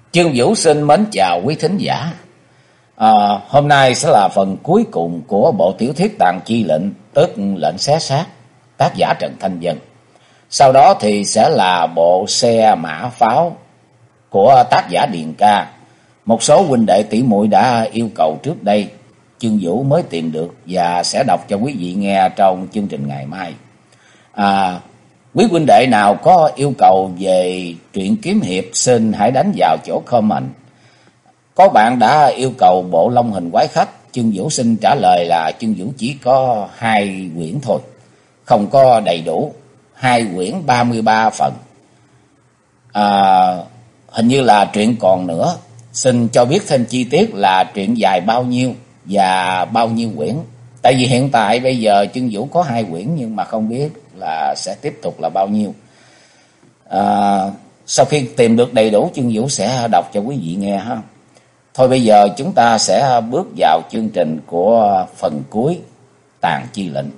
Chương Vũ xin mến chào quý thính giả. Hôm nay sẽ là phần cuối cùng của bộ tiểu thuyết Tàn Chi Lệnh, tức Lệnh Xé Xác, tác giả Trần Thanh Dân. Sau đó thì sẽ là bộ Xe Mã Pháo của tác giả Điền Ca. Một số huynh đệ tỷ muội đã yêu cầu trước đây, Chương Vũ mới tìm được và sẽ đọc cho quý vị nghe trong chương trình ngày mai. Quý huynh đệ nào có yêu cầu về truyện kiếm hiệp xin hãy đánh vào chỗ comment. Có bạn đã yêu cầu bộ Long Hình Quái Khách, Chương Vũ xin trả lời là Chương Vũ chỉ có 2 quyển thôi, không có đầy đủ, 2 quyển 33 phần. Hình như là truyện còn nữa, xin cho biết thêm chi tiết là truyện dài bao nhiêu và bao nhiêu quyển. Tại vì hiện tại bây giờ Chương Vũ có 2 quyển nhưng mà không biết là sẽ tiếp tục là bao nhiêu. Sau khi tìm được đầy đủ Chương Vũ sẽ đọc cho quý vị nghe ha. Thôi bây giờ chúng ta sẽ bước vào chương trình của phần cuối Tàn Chi Lệnh.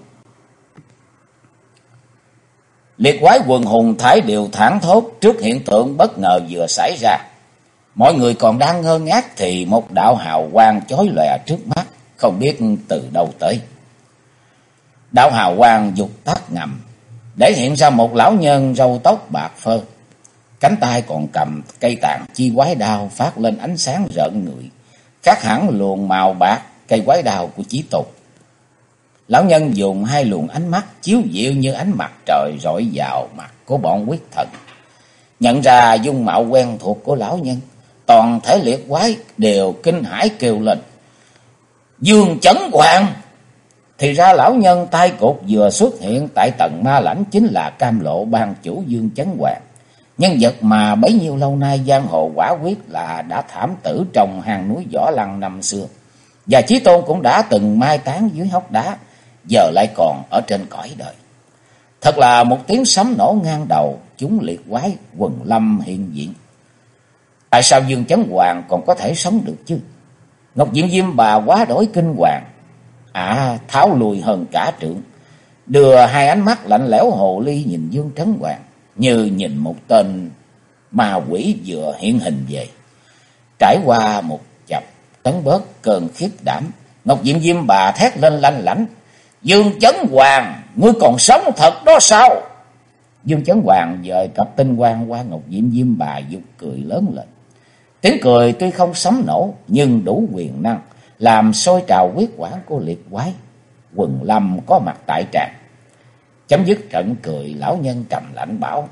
Liệt quái quần hùng thải đều thảng thốt trước hiện tượng bất ngờ vừa xảy ra. Mọi người còn đang ngơ ngác thì một đạo hào quang chói lòe trước mắt, không biết từ đâu tới. Đạo hào quang vụt tắt ngầm, để hiện ra một lão nhân râu tóc bạc phơ. Cánh tay còn cầm cây tàn chi quái đao phát lên ánh sáng rợn người, khác hẳn luồng màu bạc cây quái đao của Chí Tôn. Lão nhân dùng 2 luồng ánh mắt chiếu dịu như ánh mặt trời rọi vào mặt của bọn quyết thần. Nhận ra dung mạo quen thuộc của lão nhân, toàn thể liệt quái đều kinh hãi kêu lên: Dương Chấn Hoàng! Thì ra lão nhân tay cột vừa xuất hiện tại tầng ma lãnh chính là Cam Lộ ban chủ Dương Chấn Hoàng, nhân vật mà bấy nhiêu lâu nay giang hồ quả quyết là đã thảm tử trong hang núi Võ Lăng năm xưa, và Chí Tôn cũng đã từng mai táng dưới hốc đá, giờ lại còn ở trên cõi đời. Thật là một tiếng sấm nổ ngang đầu, chúng liệt quái quần lâm hiện diện. Tại sao Dương Chấn Hoàng còn có thể sống được chứ? Ngọc Diệm Diêm Bà quá đổi kinh hoàng, tháo lùi hơn cả trượng, đưa 2 ánh mắt lạnh lẽo hồ ly nhìn Dương Chấn Hoàng, như nhìn một tên ma quỷ vừa hiện hình về. Trải qua một chập tấn bớt cơn khiếp đảm, Ngọc Diệm Diêm Bà thét lên lanh lảnh: Dương Chấn Hoàng, ngươi còn sống thật đó sao? Dương Chấn Hoàng dời cặp tinh quang qua Ngọc Diệm Diêm Bà, giục cười lớn lên. Tiếng cười tuy không sấm nổ nhưng đủ quyền năng làm sôi trào huyết quản của liệt quái quần lâm có mặt tại tràng. Chấm dứt trận cười, lão nhân trầm lạnh bảo: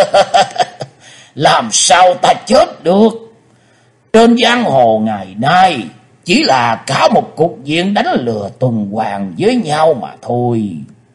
Làm sao ta chết được? Trên giang hồ ngày nay chỉ là cả một cục diện đánh lừa tuần hoàn với nhau mà thôi.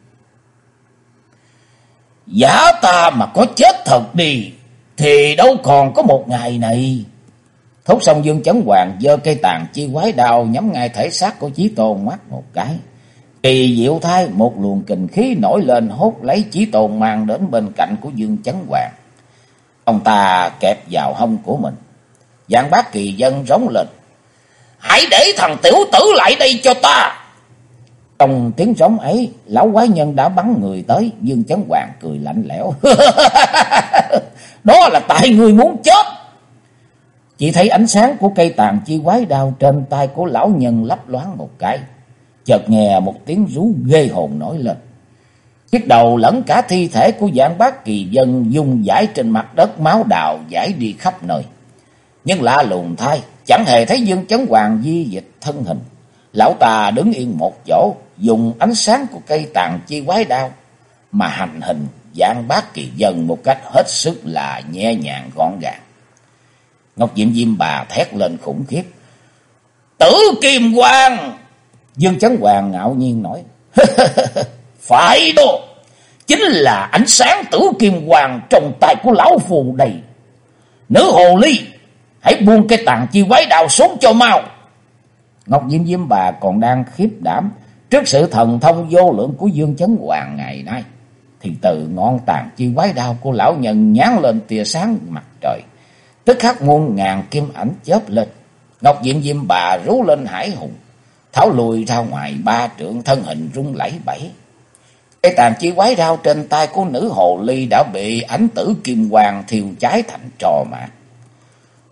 Giả ta mà có chết thật đi thì đâu còn có một ngày này. Thốt xong, Dương Chấn Hoàng giơ cây tàn chi quái đao nhắm ngay thể xác của Chí Tôn ngoắt một cái. Kỳ diệu thay, một luồng kình khí nổi lên hốt lấy Chí Tôn mang đến bên cạnh của Dương Chấn Hoàng. Ông ta kẹp vào hông của mình. Giang Bác Kỳ Dân rống lên: Hãy để thằng tiểu tử lại đây cho ta! Trong tiếng rống ấy, lão quái nhân đã bắn người tới. Dương Chấn Hoàng cười lạnh lẽo: Đó là tại ngươi muốn chết. Chỉ thấy ánh sáng của cây tàn chi quái đao trên tay của lão nhân lấp loáng một cái, chợt nghe một tiếng rú ghê hồn nổi lên. Chiếc đầu lẫn cả thi thể của Giang Bác Kỳ Dân dung dãi trên mặt đất, máu đào dãi đi khắp nơi. Nhưng lạ lùng thay, chẳng hề thấy Dương Chấn Hoàng di dịch thân hình. Lão ta đứng yên một chỗ, dùng ánh sáng của cây tàn chi quái đao mà hành hình Giang Bác Kỳ Dân một cách hết sức là nhẹ nhàng gọn gàng. Ngọc Diệm Diêm Bà thét lên khủng khiếp: Tử Kim Quang! Dương Chấn Hoàng ngạo nhiên nói: Phải đó, chính là ánh sáng Tử Kim Quang trong tay của lão phù đây. Nữ hồ ly, hãy buông cái tàn chi quái đao xuống cho mau. Ngọc Diệm Diêm Bà còn đang khiếp đảm trước sự thần thông vô lượng của Dương Chấn Hoàng ngày nay, thì từ ngọn tàn chi quái đao của lão nhân nhán lên tia sáng mặt trời, tức khắc muôn ngàn kim ảnh chớp lên. Ngọc Diệm Diêm Bà rú lên hải hùng, tháo lùi ra ngoài 3 trượng, thân hình rung lẩy bẩy. Cây tàn chi quái đao trên tay của nữ hồ ly đã bị ánh tử kim quang thiêu cháy thành tro mạt.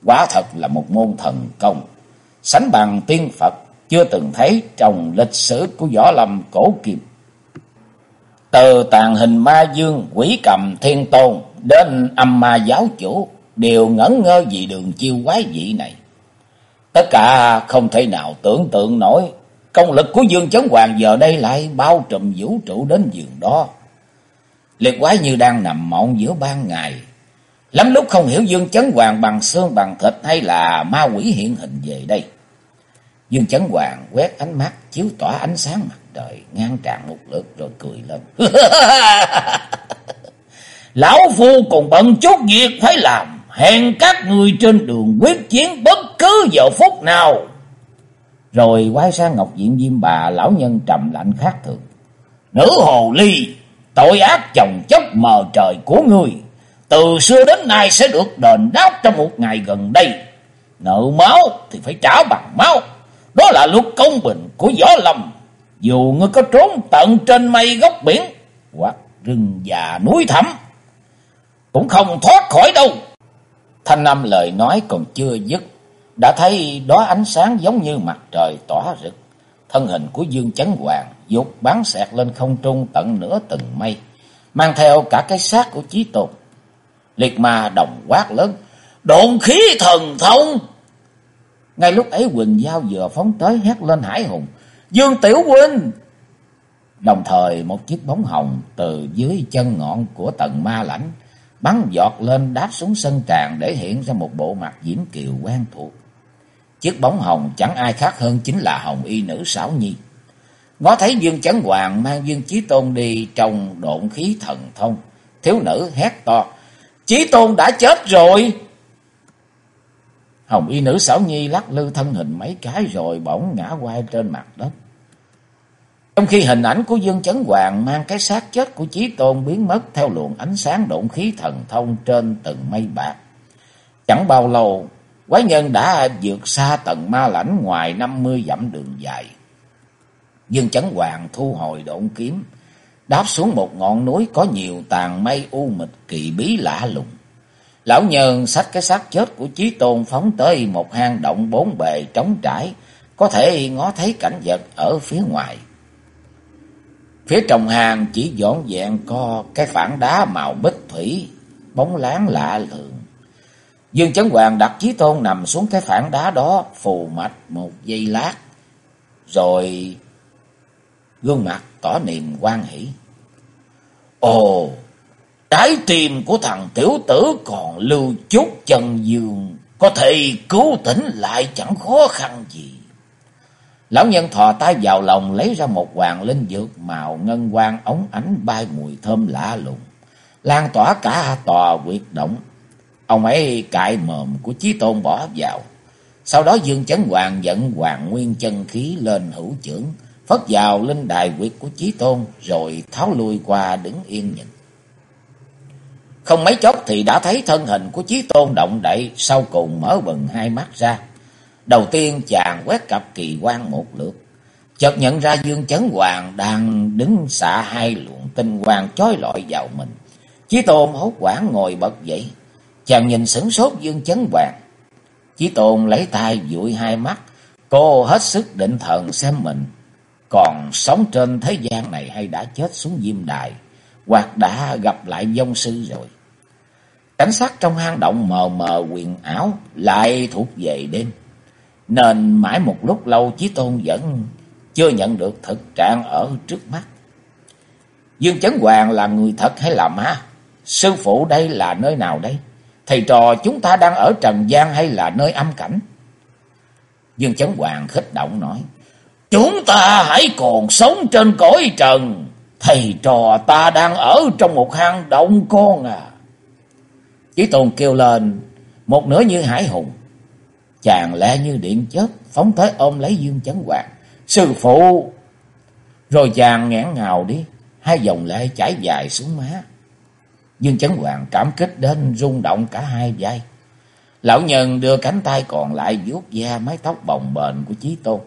Quả thật là một môn thần công, sánh bằng tiên Phật, chưa từng thấy trong lịch sử của võ lâm cổ kim. Từ tàn hình ma dương, quỷ cầm thiên tôn đến âm ma giáo chủ đều ngẩn ngơ vì đường chiêu quái dị này. Tất cả không thể nào tưởng tượng nổi công lực của Dương Chấn Hoàng giờ đây lại bao trùm vũ trụ đến giường đó. Liệt quái như đang nằm mộng giữa ban ngày, lắm lúc không hiểu Dương Chấn Hoàng bằng xương bằng thịt hay là ma quỷ hiện hình về đây. Dương Chấn Hoàng quét ánh mắt chiếu tỏa ánh sáng mặt trời ngang tràn một lượt rồi cười lên. Lão phu còn bận chút việc phải làm, hẹn các người trên đường quyết chiến bất cứ giờ phút nào. Rồi quay sang Ngọc Diện Diêm Bà, lão nhân trầm lạnh khác thường. Nữ hồ ly, tội ác chồng chất mờ trời của ngươi từ xưa đến nay sẽ được đền đáp trong một ngày gần đây. Nợ máu thì phải trả bằng máu, đó là luật công bình của võ lâm. Dù ngươi có trốn tận trên mây góc biển hoặc rừng già núi thẳm cũng không thoát khỏi đâu. Thanh âm lời nói còn chưa dứt, đã thấy đó ánh sáng giống như mặt trời tỏa rực. Thân hình của Dương Chấn Hoàng dục bắn xẹt lên không trung tận nửa từng mây, mang theo cả cái xác của Chí Tôn. Liệt ma đồng quát lớn, độn khí thần thông. Ngay lúc ấy Quỳnh Giao vừa phóng tới hét lên hãi hùng, Dương Tiểu huynh. Đồng thời một chiếc bóng hồng từ dưới chân ngọn của tầng ma lãnh bắn giọt lên đáp xuống sân tràng để hiện ra một bộ mặt diễm kiều quen thuộc. Chiếc bóng hồng chẳng ai khác hơn chính là Hồng Y Nữ Xảo Nhi. Ngó thấy Dương Chấn Hoàng mang Dương Chí Tôn đi trong độn khí thần thông, thiếu nữ hét to, Chí Tôn đã chết rồi. Hồng Y Nữ Xảo Nhi lắc lư thân hình mấy cái rồi bỗng ngã quay trên mặt đất. Trong khi hình ảnh của Dương Chấn Hoàng mang cái xác chết của Chí Tôn biến mất theo luồng ánh sáng độn khí thần thông trên từng mây bạc. Chẳng bao lâu, quái nhân đã vượt xa tầng ma lãnh ngoài 50 dặm đường dài. Dương Chấn Hoàng thu hồi độn kiếm, đáp xuống một ngọn núi có nhiều tàn mây u mịt kỳ bí lạ lùng. Lão nhân xách cái xác chết của Chí Tôn phóng tới một hang động bốn bề trống trải, có thể ngó thấy cảnh vật ở phía ngoài. Phía trong hang chỉ vỏn vẹn có cái phản đá màu bích thủy, bóng láng lạ lùng. Dương Chấn Hoàng đặt Chí Tôn nằm xuống cái phản đá đó, phù mạch một giây lát, rồi gương mặt tỏ niềm hoan hỷ. Ồ, trái tim của thằng tiểu tử còn lưu chút chân dương, có thể cứu tỉnh lại chẳng khó khăn gì. Lão nhân thò tay vào lòng lấy ra một hoàng linh dược màu ngân quang óng ánh bay mùi thơm lạ lùng, lan tỏa cả tòa huyệt động. Ông ấy cạy mồm của Chí Tôn bỏ vào. Sau đó Dương Chấn Hoàng dẫn Hoàng Nguyên chân khí lên hữu chưởng, phất vào linh đài huyệt của Chí Tôn rồi tháo lui qua đứng yên nhìn. Không mấy chốc thì đã thấy thân hình của Chí Tôn động đậy, sau cùng mở bừng hai mắt ra. Đầu tiên chàng quét cặp kỳ quan một lượt, chợt nhận ra Dương Chấn Hoàng đang đứng xạ hai luồng tinh quang chói lọi vào mình. Chí Tôn hốt hoảng ngồi bật dậy, chàng nhìn sửng sốt Dương Chấn Hoàng. Chí Tôn lấy tay dụi hai mắt, cô hết sức định thần xem mình còn sống trên thế gian này hay đã chết xuống diêm đài, hoặc đã gặp lại vong sư rồi. Cảnh sắc trong hang động mờ mờ huyền ảo, lại thuộc về đêm, nên mãi một lúc lâu Chí Tôn vẫn chưa nhận được thực trạng ở trước mắt. Dương Chấn Hoàng là người thật hay là ma? Sư phụ đây là nơi nào đây? Thầy trò chúng ta đang ở trần gian hay là nơi âm cảnh? Dương Chấn Hoàng khích động nói, chúng ta hãy còn sống trên cõi trần, thầy trò ta đang ở trong một hang động con à. Chí Tôn kêu lên, một nửa như hải hùng. Chàng lẹ như điện chớp phóng tới ôm lấy Dương Chấn Hoàng. Sư phụ! Rồi chàng nghẹn ngào đi, hai dòng lệ chảy dài xuống má. Dương Chấn Hoàng cảm kích đến rung động cả hai vai. Lão nhân đưa cánh tay còn lại vuốt ve mái tóc bồng bềnh của Chí Tôn.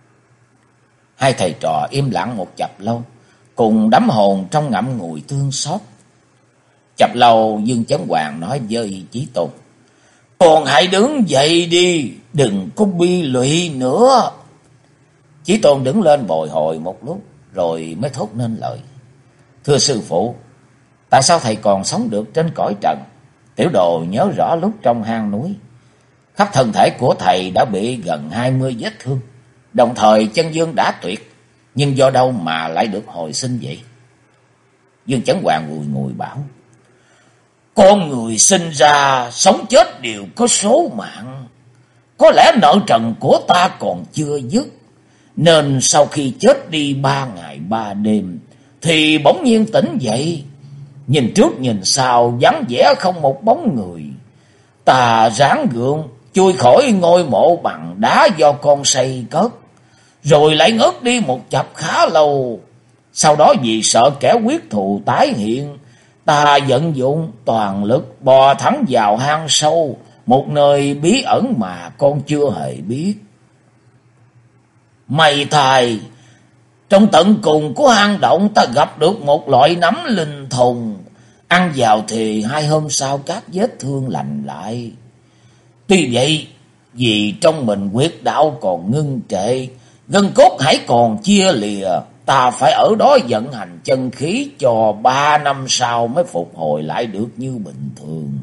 Hai thầy trò im lặng một chập lâu, cùng đắm hồn trong ngậm ngùi thương xót. Chập lâu Dương Chấn Hoàng nói với Chí Tôn, Con hãy đứng dậy đi, đừng có bi lụy nữa. Chí Tôn đứng lên bồi hồi một lúc, rồi mới thốt nên lời. Thưa sư phụ, tại sao thầy còn sống được trên cõi trần? Tiểu đồ nhớ rõ lúc trong hang núi, khắp thân thể của thầy đã bị gần 20 vết thương, đồng thời chân dương đã tuyệt, nhưng do đâu mà lại được hồi sinh vậy? Dương Chấn Hoàng ngùi ngùi bảo, con người sinh ra sống chết đều có số mạng, có lẽ nợ trần của ta còn chưa dứt, nên sau khi chết đi 3 ngày 3 đêm thì bỗng nhiên tỉnh dậy, nhìn trước nhìn sau vắng vẻ không một bóng người. Ta ráng gượng chui khỏi ngôi mộ bằng đá do con xây cất, rồi lại ngất đi một chập khá lâu. Sau đó vì sợ kẻ quyết thù tái hiện, ta vận dụng toàn lực bò thẳng vào hang sâu, một nơi bí ẩn mà con chưa hề biết. May thay, trong tận cùng của hang động ta gặp được một loại nấm linh thùng, ăn vào thì 2 hôm sau các vết thương lành lại. Tuy vậy, vì trong mình huyết đạo còn ngưng trệ, gân cốt hãy còn chia lìa, ta phải ở đó vận hành chân khí cho 3 năm sau mới phục hồi lại được như bình thường.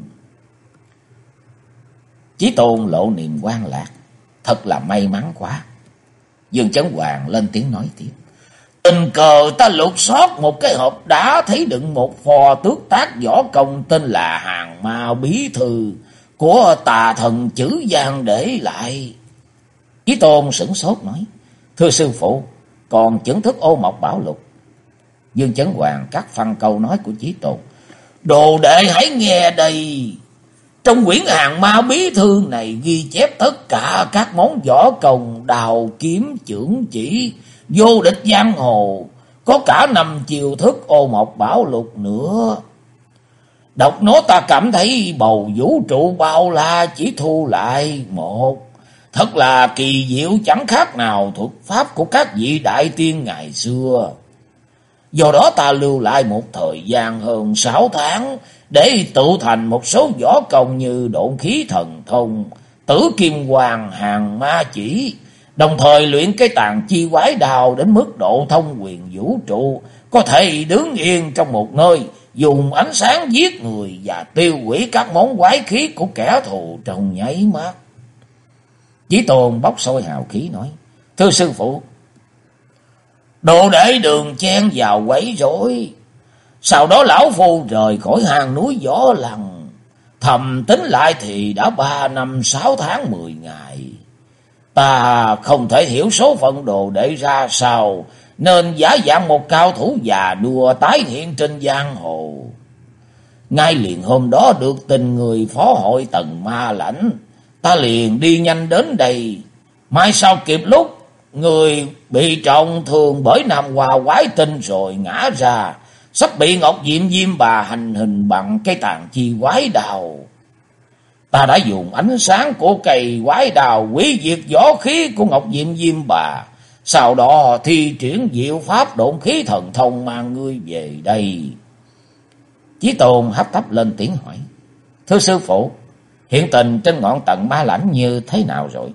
Chí Tôn lộ niềm hoan lạc, thật là may mắn quá. Dương Chấn Hoàng lên tiếng nói tiếp. Tình cờ ta lục soát một cái hộp đá, thấy đựng một phò tước tác võ công tên là Hàng Ma Bí Thư của tà thần Chử Giang để lại. Chí Tôn sửng sốt nói, thưa sư phụ, còn chứng thức Ô Mộc Bảo Lục. Dương Chấn Hoàng cắt phăng câu nói của Chí Tôn. Đồ đệ hãy nghe đây. Trong quyển Hàng Ma Bí Thư này ghi chép tất cả các món võ công đào kiếm chưởng chỉ, vô địch giang hồ, có cả 5 chiêu thức Ô Mộc Bảo Lục nữa. Đọc nó ta cảm thấy bầu vũ trụ bao la chỉ thu lại một, thật là kỳ diệu, chẳng khác nào thuật pháp của các vị đại tiên ngày xưa. Do đó ta lưu lại một thời gian hơn 6 tháng để tự thành một số võ công như Độn Khí Thần Thông, Tử Kim Hoàng, Hàng Ma Chỉ, đồng thời luyện cái Tàn Chi Quái Đao đến mức độ thông quyền vũ trụ, có thể đứng yên trong một nơi, dùng ánh sáng giết người và tiêu hủy các món quái khí của kẻ thù trong nháy mắt. Chí Tôn bốc sôi hào khí nói, thưa sư phụ, đồ đệ đừng chen vào quấy rối. Sau đó lão phu rời khỏi hang núi Võ Lăng, thầm tính lại thì đã 3 năm 6 tháng 10 ngày. Ta không thể hiểu số phận đồ đệ ra sao, nên giả dạng một cao thủ già đua tái hiện trên giang hồ. Ngay liền hôm đó được tình người phó hội Tần Ma Lãnh, ta liền đi nhanh đến đây. Mai sau kịp lúc, người bị trọng thương bởi Nam Hoa Quái Tinh rồi ngã ra, sắp bị Ngọc Diệm Diêm Bà hành hình bằng cây Tàn Chi Quái Đao. Ta đã dùng ánh sáng của cây quái đào hủy diệt võ khí của Ngọc Diệm Diêm Bà, sau đó thi triển diệu pháp Độn Khí Thần Thông mang ngươi về đây. Chí Tôn hấp tấp lên tiếng hỏi, thưa sư phụ, hiện tình trên ngọn Tận Ma Lãnh như thế nào rồi?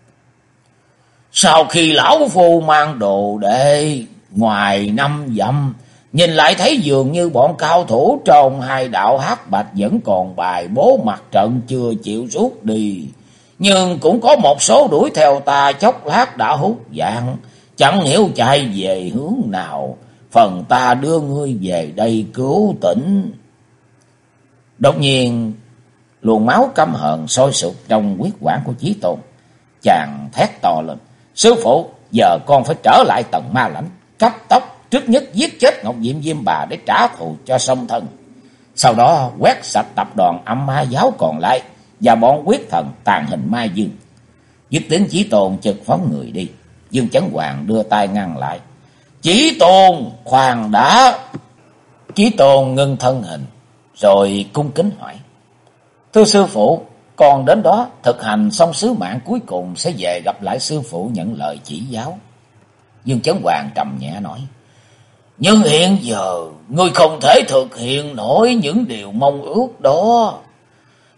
Sau khi lão phu mang đồ đệ ngoài 5 dặm, nhìn lại thấy dường như bọn cao thủ trong 2 đạo hắc bạch vẫn còn bài bố mặt trận chưa chịu rút đi. Nhưng cũng có một số đuổi theo ta chốc lát đã hút dạng, chẳng hiểu chạy về hướng nào. Phần ta đưa ngươi về đây cứu tỉnh. Đột nhiên, luồng máu căm hờn sôi sục trong huyết quản của Chí Tôn. Chàng thét to lên, sư phụ, giờ con phải trở lại Tần Ma Lãnh, cấp tốc trước nhất giết chết Ngọc Diệm Diêm Bà để trả thù cho song thân. Sau đó quét sạch tập đoàn Âm Ma Giáo còn lại và bọn quyết thần tàn hình Mai Dương. Dứt tiếng Chí Tôn chợt phóng người đi. Dương Chấn Hoàng đưa tay ngăn lại. Chí Tôn, khoan đã. Chí Tôn ngưng thân hình, rồi cung kính hỏi, thưa sư phụ, con đến đó thực hành xong sứ mạng cuối cùng sẽ về gặp lại sư phụ nhận lời chỉ giáo. Dương Chấn Hoàng trầm nhẹ nói, nhưng hiện giờ ngươi không thể thực hiện nổi những điều mong ước đó.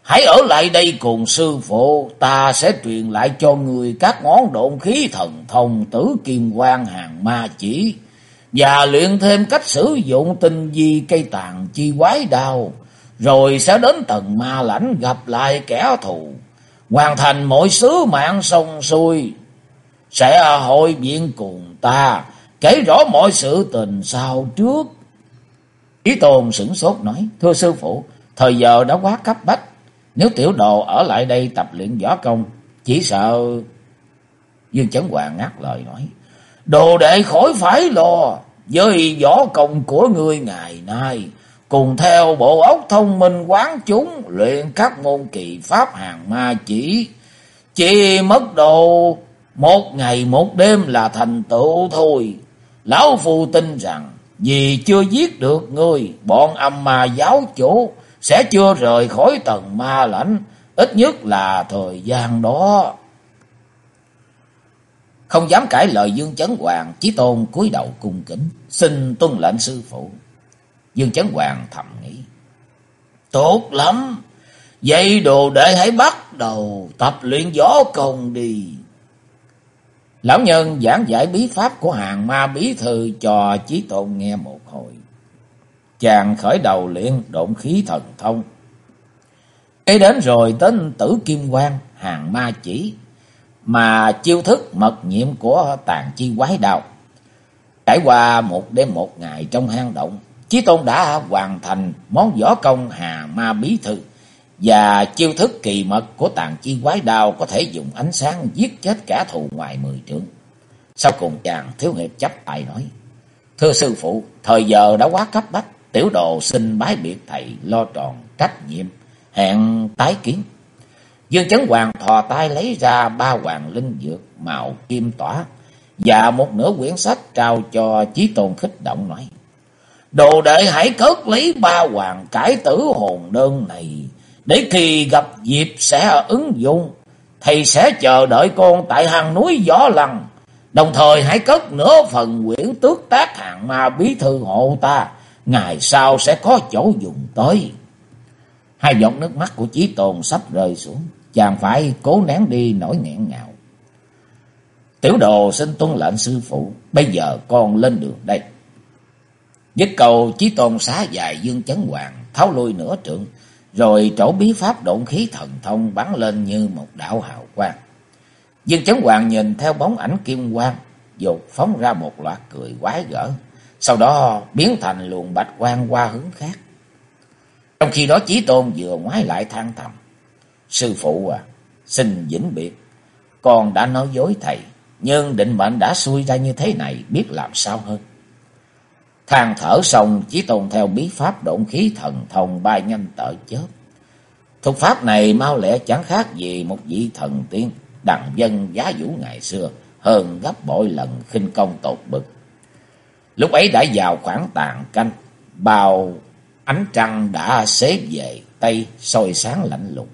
Hãy ở lại đây cùng sư phụ, ta sẽ truyền lại cho người các món độn khí thần thông Tử Kim Quang Hàng Ma Chỉ, và luyện thêm cách sử dụng tinh vi cây tàn chi quái đao, rồi sẽ đến tầng ma lãnh gặp lại kẻ thù, hoàn thành mọi sứ mạng xong xuôi, sẽ hội viện cùng ta, kể rõ mọi sự tình sau trước. Chí Tôn sửng sốt nói, thưa sư phụ, thời giờ đã quá cấp bách, nếu tiểu đồ ở lại đây tập luyện võ công, chỉ sợ... Dương Chấn Hoàng ngắt lời nói, đồ đệ khỏi phải lo, với võ công của ngươi ngày nay, cùng theo bộ óc thông minh quán chúng luyện các môn kỳ pháp hàng ma chỉ mất độ 1 ngày 1 đêm là thành tựu thôi. Lão phu tin rằng vì chưa giết được ngươi, bọn âm ma giáo chủ sẽ chưa rời khỏi tầng ma lãnh, ít nhất là thời gian đó. Không dám cãi lời Dương Chấn Hoàng, Chí Tôn cúi đầu cung kính, xin tuân lệnh sư phụ. Dương Chấn Hoàng thầm nghĩ, tốt lắm, vậy đồ đệ hãy bắt đầu tập luyện võ công đi. Lão nhân giảng giải bí pháp của Hàng Ma Bí Thư cho Chí Tôn nghe một hồi. Chàng khởi đầu luyện độn khí thần thông, kế đến rồi đến Tử Kim Quang Hàng Ma Chỉ, mà chiêu thức mật nhiệm của tàn chi quái đao. Trải qua 1 đêm 1 ngày trong hang động, Chí Tôn đã hoàn thành món võ công Hàng Ma Bí Thư, và chiêu thức kỳ mật của tàn chi quái đao có thể dùng ánh sáng giết chết kẻ thù ngoài 10 trượng. Sau cùng chàng thiếu hiệp chắp tay nói, thưa sư phụ, thời giờ đã quá cấp bách, tiểu đồ xin bái biệt thầy lo tròn trách nhiệm, hẹn tái kiến. Dương Chấn Hoàng thò tay lấy ra 3 hoàng linh dược màu kim tỏa và một nửa quyển sách trao cho Chí Tôn khích động nói, đồ đệ hãy cất lấy 3 hoàng cải tử hồn đơn này, để khi gặp dịp sẽ ứng dụng. Thầy sẽ chờ đợi con tại hang núi Võ Lăng, đồng thời hãy cất nửa phần quyển tước tác Hàng Ma Bí Thư hộ ta, ngày sau sẽ có chỗ dùng tới. 2 giọt nước mắt của Chí Tôn sắp rơi xuống, chàng phải cố nén đi nỗi nghẹn ngào. Tiểu đồ xin tuân lệnh sư phụ, bây giờ con lên đường đây. Dứt câu, Chí Tôn xá dài Dương Chấn Hoàng, tháo lui nửa trượng, rồi trổ bí pháp độn khí thần thông bắn lên như một đạo hào quang. Dương Chấn Hoàng nhìn theo bóng ảnh kim quang, dột phóng ra một loạt cười quái gở, sau đó biến thành luồng bạch quang qua hướng khác. Trong khi đó Chí Tôn vừa ngoái lại than thầm, sư phụ à, xin vĩnh biệt, con đã nói dối thầy, nhưng định mệnh đã xui ra như thế này, biết làm sao hơn. Than thở xong, Chí Tôn theo bí pháp độn khí thần thông bay nhanh tở chớp. Thuật pháp này mau lẹ chẳng khác gì một vị thần tiên đằng dân giá vũ ngày xưa, hơn gấp bội lần, khinh công tột bực. Lúc ấy đã vào khoảng tàn canh, bao ánh trăng đã xế về tây, soi sáng lạnh lùng.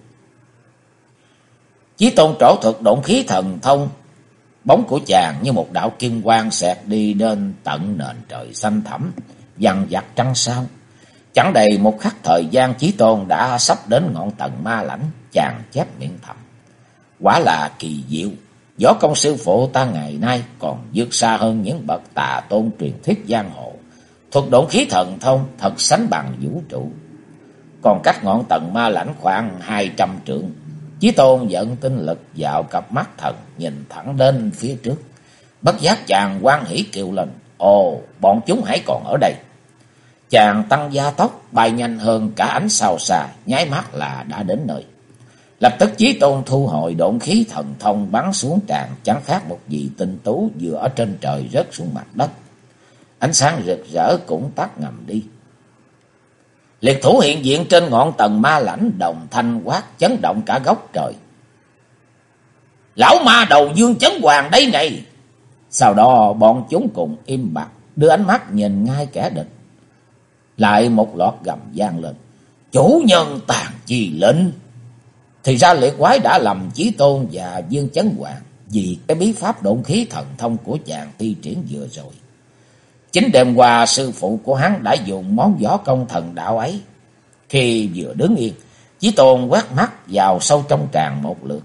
Chí Tôn trổ thuật độn khí thần thông, bóng của chàng như một đạo kim quang xẹt đi đến tận nền trời xanh thẳm, vằn vặt trăng sao. Chẳng đầy một khắc thời gian, Chí Tôn đã sắp đến ngọn tầng ma lãnh. Chàng chép miệng thầm, quả là kỳ diệu, võ công sư phụ ta ngày nay còn vượt xa hơn những bậc tà tôn truyền thuyết giang hồ. Thuật độn khí thần thông thật sánh bằng vũ trụ. Còn cách ngọn tầng ma lãnh khoảng 200 trượng, Chí Tôn dẫn tinh lực vào cặp mắt thần, nhìn thẳng đến phía trước. Bất giác chàng hoan hỉ kêu lên, ồ, bọn chúng hãy còn ở đây. Chàng tăng gia tốc, bay nhanh hơn cả ánh sao xa, nháy mắt là đã đến nơi. Lập tức Chí Tôn thu hồi độn khí thần thông bắn xuống tràn, chẳng khác một vị tinh tú vừa ở trên trời rớt xuống mặt đất. Ánh sáng rực rỡ cũng tắt ngầm đi. Liệt thủ hiện diện trên ngọn tầng ma lãnh, đồng thanh quát chấn động cả góc trời, lão ma đầu Dương Chấn Hoàng đây này. Sau đó bọn chúng cùng im bặt, đưa ánh mắt nhìn ngay kẻ địch. Lại một loạt gầm vang lên, chủ nhân tàn chi lệnh. Thì ra liệt quái đã lầm Chí Tôn và Dương Chấn Hoàng vì cái bí pháp độn khí thần thông của chàng thi triển vừa rồi. Chính đêm qua sư phụ của hắn đã dùng món võ công thần đạo ấy. Khi vừa đứng yên, Chí Tôn quét mắt vào sâu trong tràng một lượt.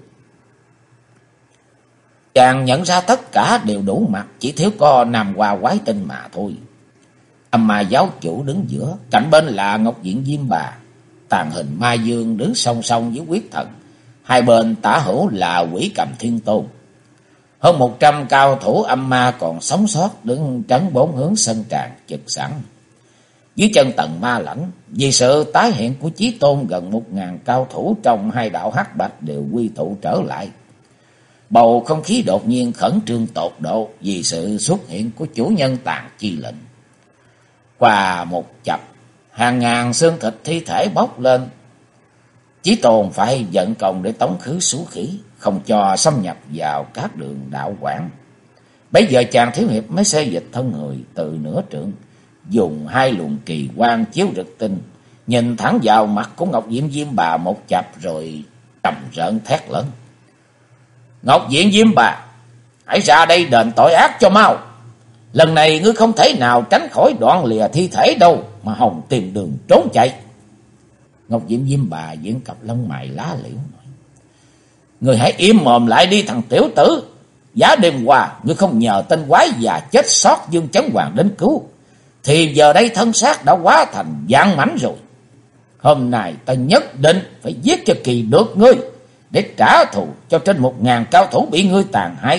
Chàng nhận ra tất cả đều đủ mặt, chỉ thiếu có Nam Hoa Quái Tinh mà thôi. Âm Ma giáo chủ đứng giữa, cạnh bên là Ngọc Diện Diêm Bà, tàn hình Ma Dương đứng song song với Quyết Thần. Hai bên tả hữu là Quỷ Cầm Thiên Tôn. Hơn 100 cao thủ âm ma còn sống sót đứng trấn bốn hướng sân tràng trực sẵn. Dưới chân Tần Ma Lãnh, vì sự tái hiện của Chí Tôn, gần 1000 cao thủ trong hai đạo hắc bạch đều quy tụ trở lại. Bầu không khí đột nhiên khẩn trương tột độ vì sự xuất hiện của chủ nhân Tàn Chi Lệnh. Qua một chập, hàng ngàn xương thịt thi thể bốc lên. Chí Tôn phải vận công để tống khứ số khí, không cho xâm nhập vào các đường đạo quảng. Bây giờ chàng thiếu hiệp mới xê dịch thân người từ nửa trượng, dùng hai luồng kỳ quang chiếu rực tinh, nhìn thẳng vào mặt của Ngọc Diệm Diêm Bà một chập rồi trầm rợn thét lớn: Ngọc Diện Diêm Bà, hãy ra đây đền tội ác cho mau. Lần này ngươi không thể nào tránh khỏi đoạn lìa thi thể đâu, mà hòng tìm đường trốn chạy. Ngọc Diệm Diêm Bà diễn cặp lông mày lá liễu nói: Ngươi hãy im mồm lại đi thằng tiểu tử. Giá đêm qua ngươi không nhờ tên quái già chết sót Dương Chấn Hoàng đến cứu, thì giờ đây thân xác đã hóa thành vạn mảnh rồi. Hôm nay ta nhất định phải giết cho kỳ được ngươi, để trả thù cho trên 1000 cao thủ bị ngươi tàn hại.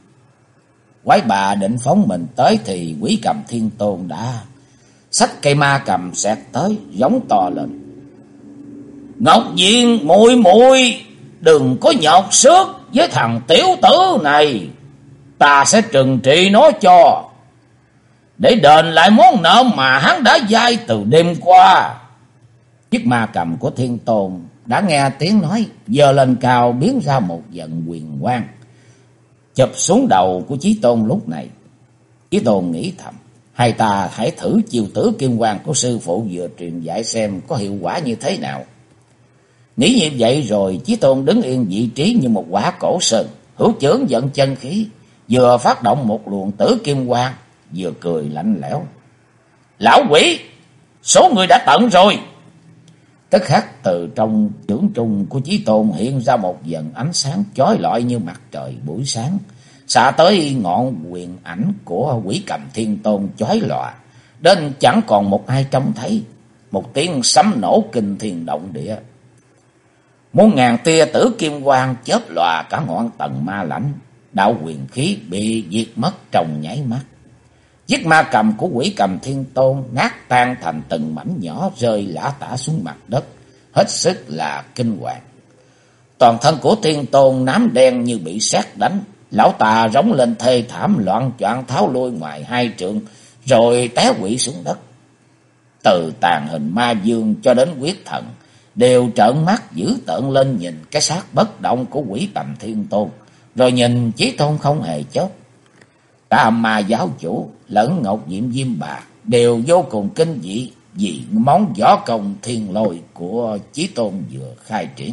Quái bà định phóng mình tới thì Quỷ Cầm Thiên Tôn đã xách cây ma cầm xẹt tới, giống to lên: Ngọc Diện muội muội, đừng có nhọc sức với thằng tiểu tử này, ta sẽ trừng trị nó cho, để đền lại món nợ mà hắn đã vay từ đêm qua. Chiếc ma cầm của Thiên Tôn đã nghe tiếng nói, giơ lên cao biến ra một vận quyền quang, chụp xuống đầu của Chí Tôn. Lúc này Chí Tôn nghĩ thầm: hay ta hãy thử chiêu Tử Kim Quang của sư phụ vừa truyền dạy xem có hiệu quả như thế nào. Nghĩ như vậy rồi Chí Tôn đứng yên vị trí như một quả cổ sơn, hữu chưởng vận chân khí, vừa phát động một luồng Tử Kim Quang, vừa cười lạnh lẽo: Lão quỷ, số người đã tận rồi. Tức khắc từ trong chưởng trung của Chí Tôn hiện ra một dần ánh sáng chói lọi như mặt trời buổi sáng, xạ tới ngọn quyền ảnh của Quỷ Cầm Thiên Tôn chói lòa, đến chẳng còn một ai trông thấy. Một tiếng sấm nổ kinh thiên động địa, 1000 tia tử kim quang chớp lòa cả ngọn Tần Ma Lãnh. Đạo quyền khí bị diệt mất trong nháy mắt. Chiếc ma cầm của Quỷ Cầm Thiên Tôn nát tan thành từng mảnh nhỏ, rơi lả tả xuống mặt đất, hết sức là kinh hoàng. Toàn thân của Thiên Tôn nám đen như bị sét đánh, lão ta rống lên thê thảm, loạn choạng tháo lui ngoài 2 trượng, rồi té quỵ xuống đất. Từ tàn hình Ma Dương cho đến Quyết Thần đều trợn mắt dữ tợn lên nhìn cái xác bất động của Quỷ Cầm Thiên Tôn, rồi nhìn Chí Tôn không hề chớp. Cả Âm Ma giáo chủ lẫn Ngọc Diệm Diêm Bà đều vô cùng kinh dị vì món võ công thiên lôi của Chí Tôn vừa khai triển.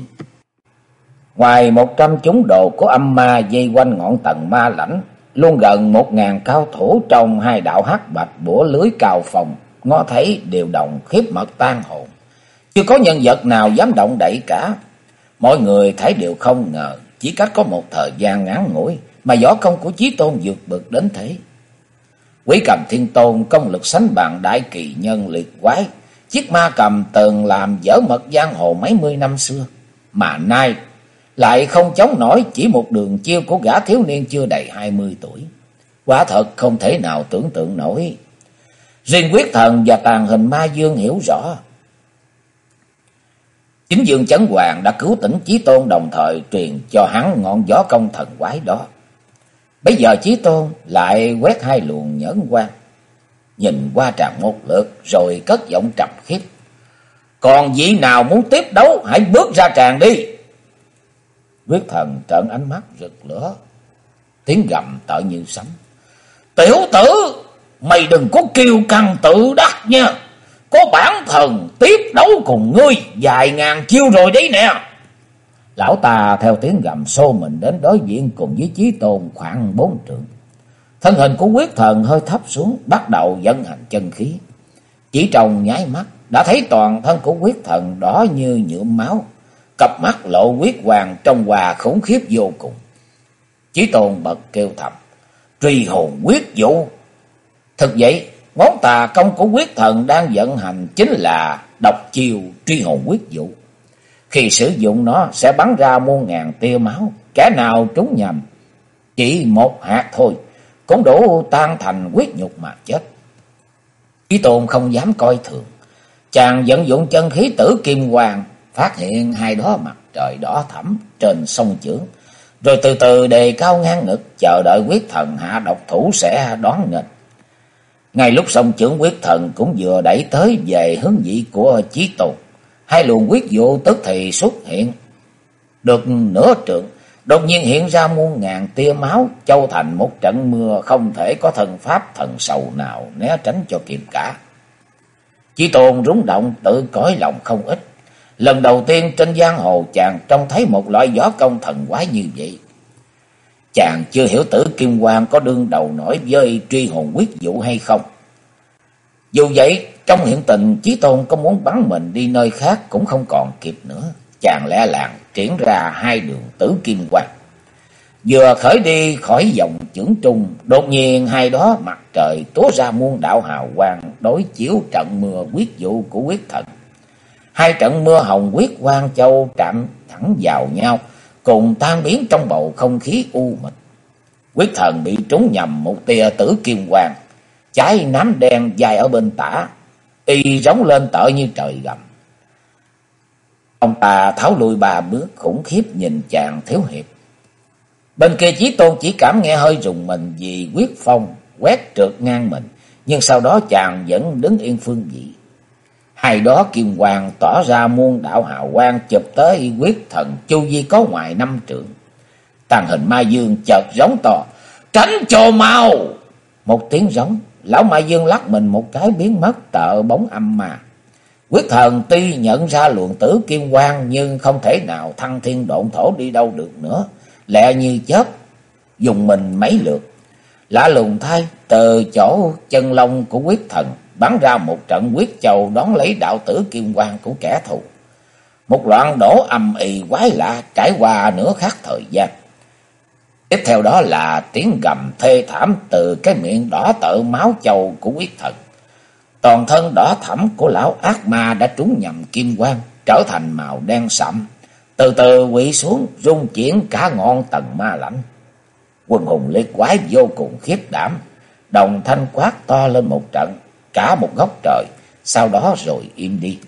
Ngoài 100 chúng đồ của âm ma vây quanh ngọn Tần Ma Lãnh, luôn gần 1000 cao thủ trong hai đạo hắc bạch bủa lưới cao phòng, ngó thấy đều đồng khiếp mật tan hồn. Chưa có nhân vật nào dám động đậy cả. Mọi người thấy đều không ngờ, chỉ cách có một thời gian ngắn ngủi mà võ công của Chí Tôn vượt bậc đến thế. Quỷ Cầm Thiên Tôn công lực sánh bằng đại kỳ nhân liệt quái, chiếc ma cầm từng làm dở mật giang hồ mấy mươi năm xưa, mà nay lại không chống nổi chỉ một đường chiêu của gã thiếu niên chưa đầy 20 tuổi. Quả thật không thể nào tưởng tượng nổi. Riêng Quyết Thần và tàn hình Ma Dương hiểu rõ. Chính Dương Chấn Hoàng đã cứu tỉnh Chí Tôn, đồng thời truyền cho hắn ngọn võ công thần quái đó. Bây giờ Chí Tôn lại quét 2 luồng nhẫn quang, nhìn qua tràng một lượt rồi cất giọng trầm khiếp: Còn vị nào muốn tiếp đấu hãy bước ra tràng đi. Quyết Thần trợn ánh mắt rực lửa, tiếng gầm tợ như sấm: Tiểu tử, mày đừng có kiêu căng tự đắc nha. Có bản thần tiếp đấu cùng ngươi vài ngàn chiêu rồi đấy nè. Lão ta theo tiếng gầm xô mình đến đối diện cùng với Chí Tôn khoảng 4 trượng. Thân hình của Quyết Thần hơi thấp xuống, bắt đầu vận hành chân khí. Chỉ trong nháy mắt, đã thấy toàn thân của quyết thần đỏ như nhuộm máu, cặp mắt lộ huyết quang trong hòa khủng khiếp vô cùng. Chí Tôn bật kêu thầm: truy hồn quyết dụ! Thực vậy, ngón tà công của quyết thần đang vận hành chính là độc chiêu truy hồn quyết dụ. Khi sử dụng nó sẽ bắn ra muôn ngàn tia máu, kẻ nào trúng nhầm chỉ một hạt thôi cũng đủ tan thành huyết nhục mà chết. Chí Tôn không dám coi thường, chàng vận dụng chân khí tử kim quang, phát hiện hai đóa mặt trời đỏ thẫm trên sông chưởng, rồi từ từ đề cao ngang ngực, chờ đợi quyết thần hạ độc thủ sẽ đón nghênh. Ngay lúc sông chưởng quyết thần cũng vừa đẩy tới về hướng vị của Chí Tôn, hai luồng quyết dụ tức thì xuất hiện được nửa trượng, đột nhiên hiện ra muôn ngàn tia máu, châu thành một trận mưa, không thể có thần pháp thần sầu nào né tránh cho kịp cả. Chí Tôn rúng động, tự cõi lòng không ít. Lần đầu tiên trên giang hồ chàng trông thấy một loại võ công thần quái như vậy. Chàng chưa hiểu tử kim quang có đương đầu nổi với truy hồn quyết dụ hay không. Dù vậy, trong hiện tình, Chí Tôn có muốn bắn mình đi nơi khác cũng không còn kịp nữa. Chàng lẹ làng triển ra hai đường tử kim quang. Vừa khởi đi khỏi dòng chưởng trung, đột nhiên hai đó mặt trời túa ra muôn đạo hào quang, đối chiếu trận mưa quyết dụ của quyết thần. Hai trận mưa hồng quyết quang châu chạm thẳng vào nhau, cùng tan biến trong bầu không khí u mịt. Quyết thần bị trúng nhầm một tia tử kim quang, trái nám đen dài ở bên tả, y rống lên tợ như trời gầm. Ông ta tháo lùi ba bước, khủng khiếp nhìn chàng thiếu hiệp. Bên kia Chí Tôn chỉ cảm nghe hơi rùng mình vì quyết phong quét trượt ngang mình, nhưng sau đó chàng vẫn đứng yên phương vị. Hai đó kim quang tỏ ra muôn đạo hào quang chụp tới quyết thần chu vi có ngoài 5 trượng. Tàn hình Ma Dương chợt rống to: tránh cho mau! Một tiếng rống, lão Ma Dương lắc mình một cái biến mất tợ bóng âm ma. Quyết thần tuy nhận ra luồng tử kim quang nhưng không thể nào thăng thiên độn thổ đi đâu được nữa, lẹ như chớp dùng mình mấy lượt. Lạ lùng thay, từ chỗ chân lông của quyết thần bắn ra một trận quyết châu đón lấy đạo tử kim quang của kẻ thù. Một loạn đổ ầm ĩ quái lạ trải qua nửa khắc thời gian. Tiếp theo đó là tiếng gầm thê thảm từ cái miệng đỏ tợ máu châu của quyết thần. Toàn thân đỏ thẫm của lão ác ma đã trúng nhầm kim quang, trở thành màu đen sậm, từ từ quỵ xuống, rung chuyển cả ngọn tầng ma lãnh. Quần hùng liệt quái vô cùng khiếp đảm, đồng thanh quát to lên một trận, cả một góc trời, sau đó rồi im đi.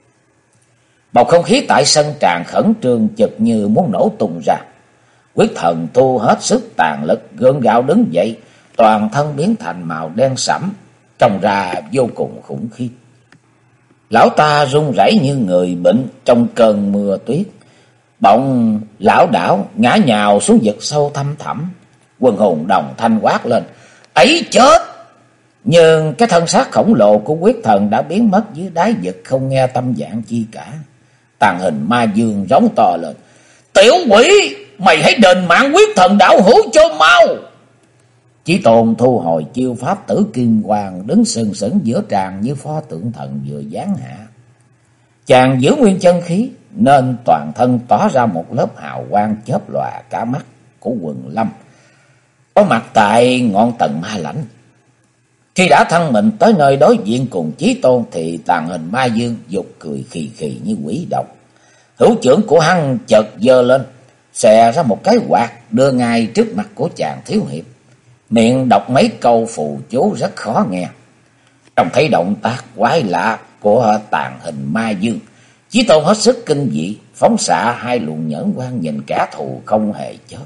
Bầu không khí tại sân tràn khẩn trương chực như muốn nổ tung ra. Quyết thần thu hết sức tàn lực, gượng gạo đứng dậy, toàn thân biến thành màu đen sẫm, trông ra vô cùng khủng khiếp. Lão ta run rẩy như người bệnh trong cơn mưa tuyết, bỗng lão đảo ngã nhào xuống vực sâu thăm thẳm. Quần hùng đồng thanh quát lên: ấy chết! Nhưng cái thân xác khổng lồ của quyết thần đã biến mất dưới đáy vực, không nghe tâm dạng chi cả. Tàn hình Ma Dương rống to lên: tiểu quỷ, mày hãy đền mạng quyết thần đảo hữu cho mau! Chí Tôn thu hồi chiêu pháp tử kim quang, đứng sừng sững giữa tràng như pho tượng thần vừa giáng hạ. Chàng giữ nguyên chân khí nên toàn thân tỏ ra một lớp hào quang chớp lòa cả mắt của quần lâm, có mặt tại ngọn tầng ma lãnh. Khi đã thân mình tới nơi đối diện cùng Chí Tôn thì tàn hình Ma Dương dục cười khì khì như quỷ độc. Hữu chưởng của hắn chợt giơ lên, xòe ra một cái quạt đưa ngay trước mặt của chàng thiếu hiệp, miệng đọc mấy câu phù chú rất khó nghe. Trông thấy động tác quái lạ của tàn hình Ma Dương, Chí Tôn hết sức kinh dị, phóng xạ hai luồng nhẫn quang nhìn kẻ thù không hề chớp.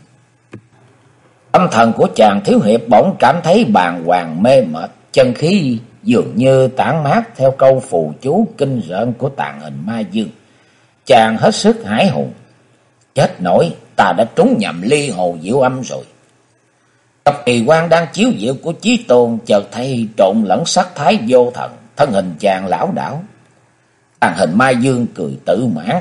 Tâm thần của chàng thiếu hiệp bỗng cảm thấy bàng hoàng mê mệt, chân khí dường như tản mát theo câu phù chú kinh rợn của tàn hình Ma Dương. Chàng hết sức hãi hùng: chết nổi, ta đã trúng nhầm ly hồ diệu âm rồi. Cặp kỳ quan đang chiếu diệu của Chí Tôn chợt thấy trộn lẫn sắc thái vô thần, thân hình chàng lão đảo. Tàn hình Ma Dương cười tự mãn: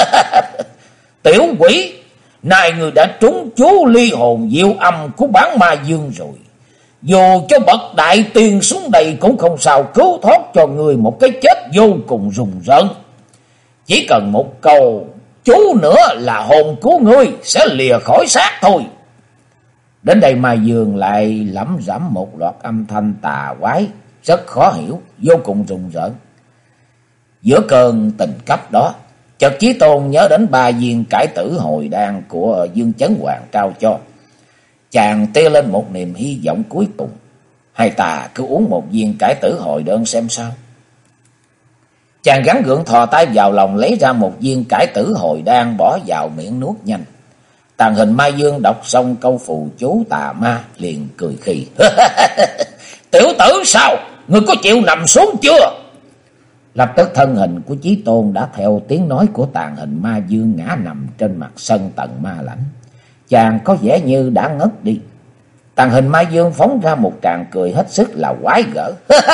tiểu quỷ, nay người đã trúng chú ly hồn diệu âm của bản Ma Dương rồi. dù cho bậc đại tiên xuống đây cũng không sao cứu thoát cho người một cái chết vô cùng rùng rợn. Chỉ cần một câu chú nữa là hồn của ngươi sẽ lìa khỏi xác thôi. Đến đây Ma Dương lại lẩm rẩm một loạt âm thanh tà quái, rất khó hiểu, vô cùng rùng rợn. Giữa cơn tình cấp đó, chợt Chí Tôn nhớ đến 3 viên cải tử hồi đan của Dương Chấn Hoàng trao cho. Chàng tia lên một niềm hy vọng cuối cùng. Hay ta cứ uống một viên cải tử hồi đơn xem sao. Chàng gắng gượng thò tay vào lòng lấy ra một viên cải tử hồi đan bỏ vào miệng nuốt nhanh. Tàn Hình Ma Dương đọc xong câu phù chú tà ma liền cười khì. Tiểu tử sao? Ngươi có chịu nằm xuống chưa? Lập tức thân hình của Chí Tôn đã theo tiếng nói của Tàn Hình Ma Dương ngã nằm trên mặt sân tầng ma lãnh. Chàng có vẻ như đã ngất đi. Tàn Hình Ma Dương phóng ra một tràng cười hết sức là quái gở.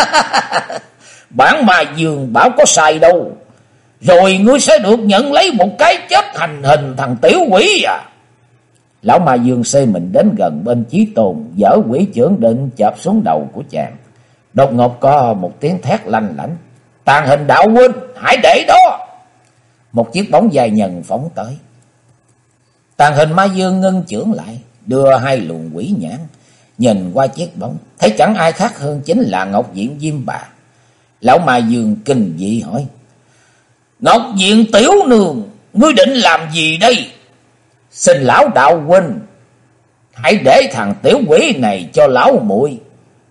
Bản Ma Dương bảo có sai đâu. Rồi ngươi sẽ được nhận lấy một cái chết hành hình thằng tiểu quỷ à. Lão Ma Dương xê mình đến gần bên Chí Tôn, giở quỷ chưởng định chộp xuống đầu của chàng. Đột ngột có một tiếng thét lanh lảnh. Tàn Hình đạo huynh, hãy để đó. Một chiếc bóng dài nhần phóng tới. Tàn Hình Ma Dương ngưng chưởng lại, đưa 2 luồng quỷ nhãn, nhìn qua chiếc bóng, thấy chẳng ai khác hơn chính là Ngọc Diện Diêm Bà. Lão Ma Dương kinh dị hỏi: Ngọc Diện tiểu nương, ngươi định làm gì đây? Xin lão đạo huynh, hãy để thằng tiểu quỷ này cho lão muội.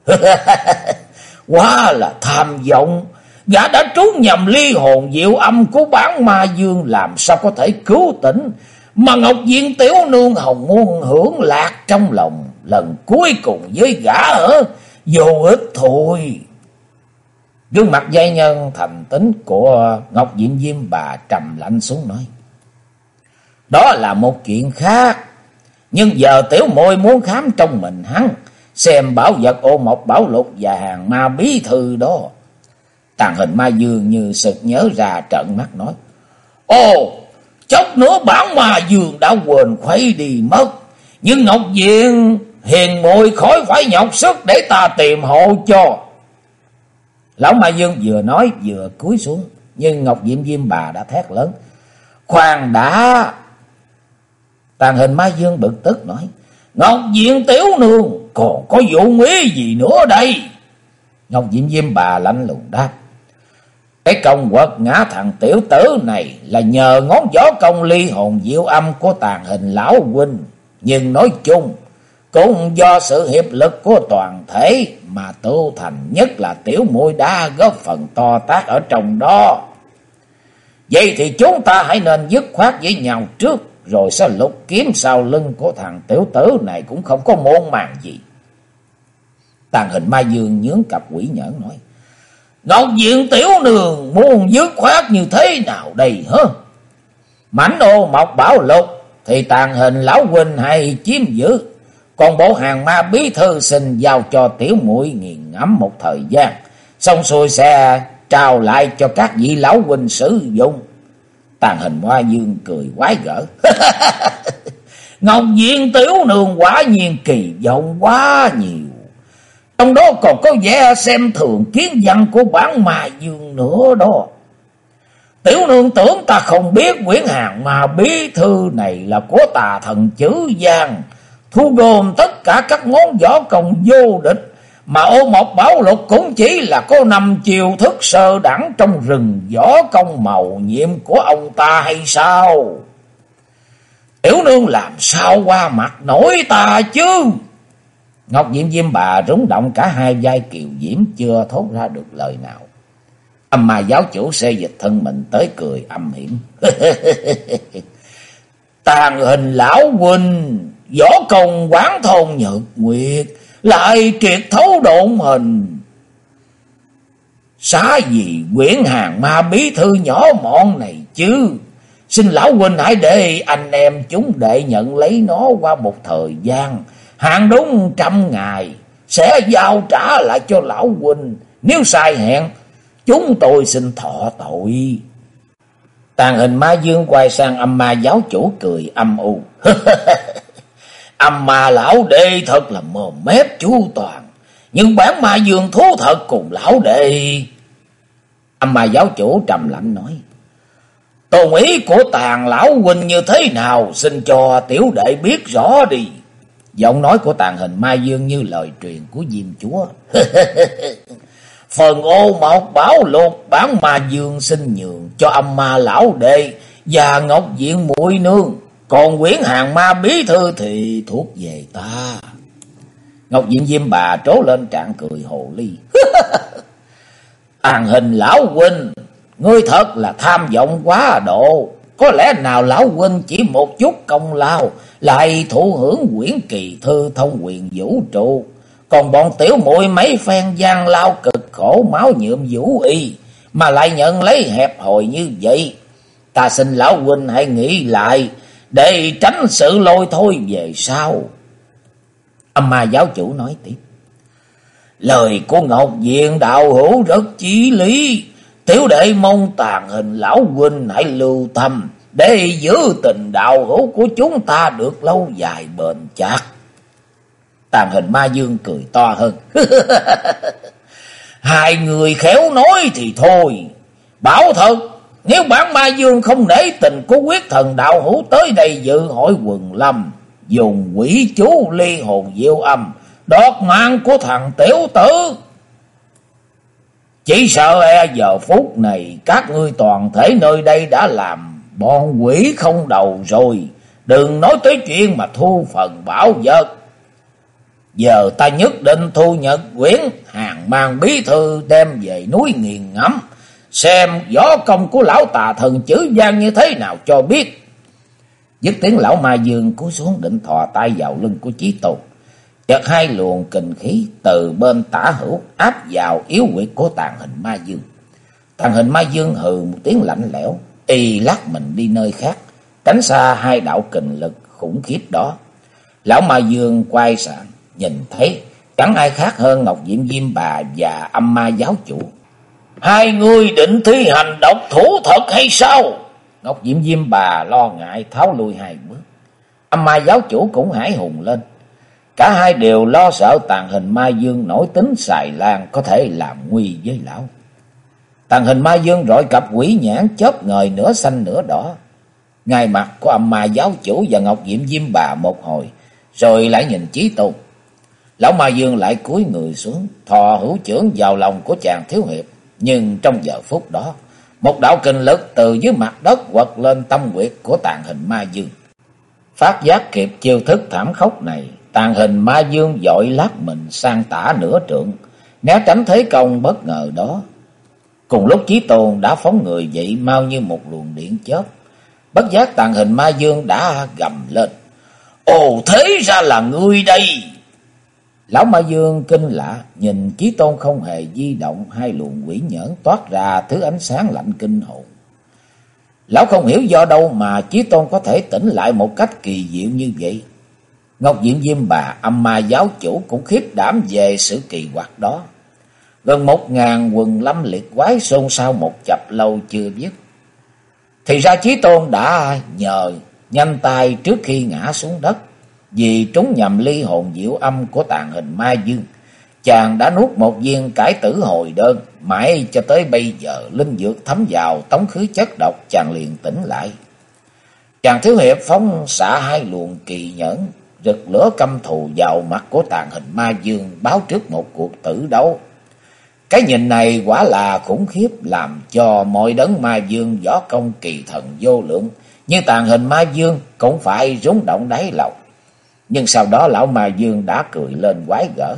Quá là tham vọng, gã đã trú nhầm ly hồn diệu âm của bản Ma Dương, làm sao có thể cứu tỉnh, mà Ngọc Diện tiểu nương hồng muốn hưởng lạc trong lòng lần cuối cùng với gã ở vô ích thôi. Gương mặt giai nhân thành tính của Ngọc Diện Diêm Bà trầm lạnh xuống nói: Đó là một chuyện khác, nhưng giờ tiểu muội muốn khám trong mình hắn, xem bảo vật ô mộc bảo lục và hàng ma bí thư đó. Tàn Hình Ma Dương như sực nhớ ra, trợn mắt nói: Ồ, chốc nữa bản Ma Dương đã quên khuấy đi mất, nhưng Ngọc Diện hiền muội khỏi phải nhọc sức để ta tìm hộ cho. Lão Ma Dương vừa nói vừa cúi xuống, nhưng Ngọc Diện Diêm Bà đã thét lớn: Khoan đã! Tàn Hình Ma Dương bực tức nói: Ngọc Diện tiểu nương còn có vụ nguy gì nữa đây? Ngọc Diện Diêm Bà lạnh lùng đáp: Cái công quật ngã thằng tiểu tử này là nhờ ngón gió công ly hồn diệu âm của Tàn Hình lão huynh, nhưng nói chung cũng do sự hiệp lực của toàn thể mà tu thành, nhất là tiểu muội đã góp phần to tác ở trong đó. Vậy thì chúng ta hãy nên dứt khoát với nhau trước, rồi sẽ lục kiếm sau lưng của thằng tiểu tử này cũng không có môn màng gì. Tàn Hình Ma Dương nhướng cặp quỷ nhẫn nói: Ngọc Diện tiểu nương muốn dứt khoát như thế nào đây hả? Mảnh ô mộc bảo lục thì Tàn Hình lão huynh hay chiếm giữ, còn bộ hàng ma bí thư xin giao cho tiểu muội nghiền ngẫm một thời gian, xong xuôi sẽ trao lại cho các vị lão huynh sử dụng. Tàn Hình Ma Dương cười quái gở: Ngọc Diện tiểu nương quả nhiên kỳ vọng quá nhiều, trong đó còn có vẻ xem thường kiến văn của bản Ma Dương nữa đó. Tiểu nương tưởng ta không biết quyển hàng ma bí thư này là của tà thần Chữ Giang, thu gồm tất cả các món võ công vô địch, mà ô mộc bảo lục cũng chỉ là có 5 chiêu thức sơ đẳng trong rừng võ công màu nhiệm của ông ta hay sao? Tiểu nương làm sao qua mặt nổi ta chứ? Ngọc Diện Diêm Bà rúng động cả 2 vai kiều diễm, chưa thốt ra được lời nào. Âm Ma giáo chủ xê dịch thân mình tới cười âm hiểm: Tàn Hình lão huynh võ công quán thôn nhật nguyệt, lại triệt thấu độn hình, xá gì quyển hàng ma bí thư nhỏ mọn này chứ? Xin lão huynh hãy để anh em chúng đệ nhận lấy nó qua một thời gian, hạn đúng 100 ngày sẽ giao trả lại cho lão huynh. Nếu sai hẹn, chúng tôi xin thọ tội. Tàn Hình Ma Dương quay sang Âm Ma giáo chủ cười âm u: Âm Ma lão đệ thật là mồm mép chu toàn, Nhưng bản ma dương thú thật cùng lão đệ. Âm ma giáo chủ trầm lạnh nói. Tôn ý của Tàn lão huynh như thế nào, xin cho tiểu đệ biết rõ đi. Giọng nói của Tàn Hình Ma Dương như lời truyền của Diêm Chúa. Phần ô một bảo lục bản ma dương xin nhường cho âm ma lão đệ và Ngọc Diện muội nương. Còn quyển hàng ma bí thư thì thuộc về ta. Ngọc Diện Diêm Bà trố lên trạng cười hồ ly. Tàn Hình lão huynh, ngươi thật là tham vọng quá độ. Có lẽ nào lão huynh chỉ một chút công lao lại thụ hưởng quyển kỳ thư thông quyền vũ trụ, còn bọn tiểu muội mấy phen gian lao cực khổ máu nhuộm vũ y mà lại nhận lấy hẹp hòi như vậy. Ta xin lão huynh hãy nghĩ lại để tránh sự lôi thôi về sau. Âm ma giáo chủ nói tiếp. Lời của Ngọc Diện đạo hữu rất chí lý. Tiểu đệ mong Tàn Hình lão huynh hãy lưu tâm để giữ tình đạo hữu của chúng ta được lâu dài bền chặt. Tàn Hình Ma Dương cười to hơn. Hai người khéo nói thì thôi. Bảo thật, nếu bản Ma Dương không để tình của quyết thần đạo hữu tới đây dự hội quần lâm, dùng quỷ chú ly hồn diệu âm, đọt mạng của thằng tiểu tử, chỉ sợ giờ phút này các ngươi toàn thể nơi đây đã làm bọn quỷ không đầu rồi. Đừng nói tới chuyện mà thu phần bảo vật. Giờ ta nhất định thu nhật quyển hàng mang bí thư đem về núi nghiền ngẫm, xem võ công của lão tà thần chữ gian như thế nào cho biết. Dứt tiếng, lão ma dương cúi xuống định thò tay vào lưng của Chí Tôn. Chợt hai luồng kình khí từ bên tả hữu áp vào yếu huyệt của Tàn Hình Ma Dương. Tàn Hình Ma Dương hừ một tiếng lạnh lẽo, y lắc mình đi nơi khác, tránh xa hai đạo kình lực khủng khiếp đó. Lão Ma Dương quay sang nhìn thấy chẳng ai khác hơn Ngọc Diệm Diêm Bà và Âm Ma giáo chủ. Hai người định thi hành độc thủ thật hay sao? Ngọc Diệm Diêm Bà lo ngại tháo lui hai bước. Âm Ma giáo chủ cũng hãi hùng lên. Cả hai đều lo sợ Tàn Hình Ma Dương nổi tính xài lan có thể làm nguy với lão. Tàn Hình Ma Dương rọi cặp quỷ nhãn chớp ngời nửa xanh nửa đỏ, ngay mặt của Âm Ma giáo chủ và Ngọc Diệm Diêm Bà một hồi, rồi lại nhìn Chí Tôn. Lão Ma Dương lại cúi người xuống, thò hữu chưởng vào lòng của chàng thiếu hiệp. Nhưng trong giờ phút đó, một đạo kình lực từ dưới mặt đất quật lên tâm huyệt của Tàn Hình Ma Dương. Phát giác kịp chiêu thức thảm khốc này, Tàn Hình Ma Dương vội lát mình sang tả nửa trượng, né tránh thế công bất ngờ đó. Cùng lúc Chí Tôn đã phóng người dậy mau như một luồng điện chớp. Bất giác Tàn Hình Ma Dương đã gầm lên. Ồ, thế ra là ngươi đây! Lão Ma Dương kinh lạ, nhìn Chí Tôn không hề di động, hai luồng quỷ nhẫn toát ra thứ ánh sáng lạnh kinh hồn. Lão không hiểu do đâu mà Chí Tôn có thể tỉnh lại một cách kỳ diệu như vậy. Ngọc Diệm Diêm Bà, Âm Ma giáo chủ cũng khiếp đảm về sự kỳ quặc đó. Gần 1000 quần lâm liệt quái xôn xao một chập lâu chưa dứt. Thì ra Chí Tôn đã nhờ nhanh tay trước khi ngã xuống đất, vì trúng nhầm ly hồn diệu âm của Tàn Hình Ma Dương. Chàng đã nuốt một viên cải tử hồi đơn, mãi cho tới bây giờ linh dược thấm vào tống khứ chất độc, chàng liền tỉnh lại. Chàng thiếu hiệp phóng xạ hai luồng kỳ nhẫn, rực lửa căm thù vào mặt của Tàn Hình Ma Dương, báo trước một cuộc tử đấu. Cái nhìn này quả là khủng khiếp, làm cho mọi đấng ma dương võ công kỳ thần vô lượng như Tàn Hình Ma Dương cũng phải rúng động đáy lòng. Nhưng sau đó lão Ma Dương đã cười lên quái gở.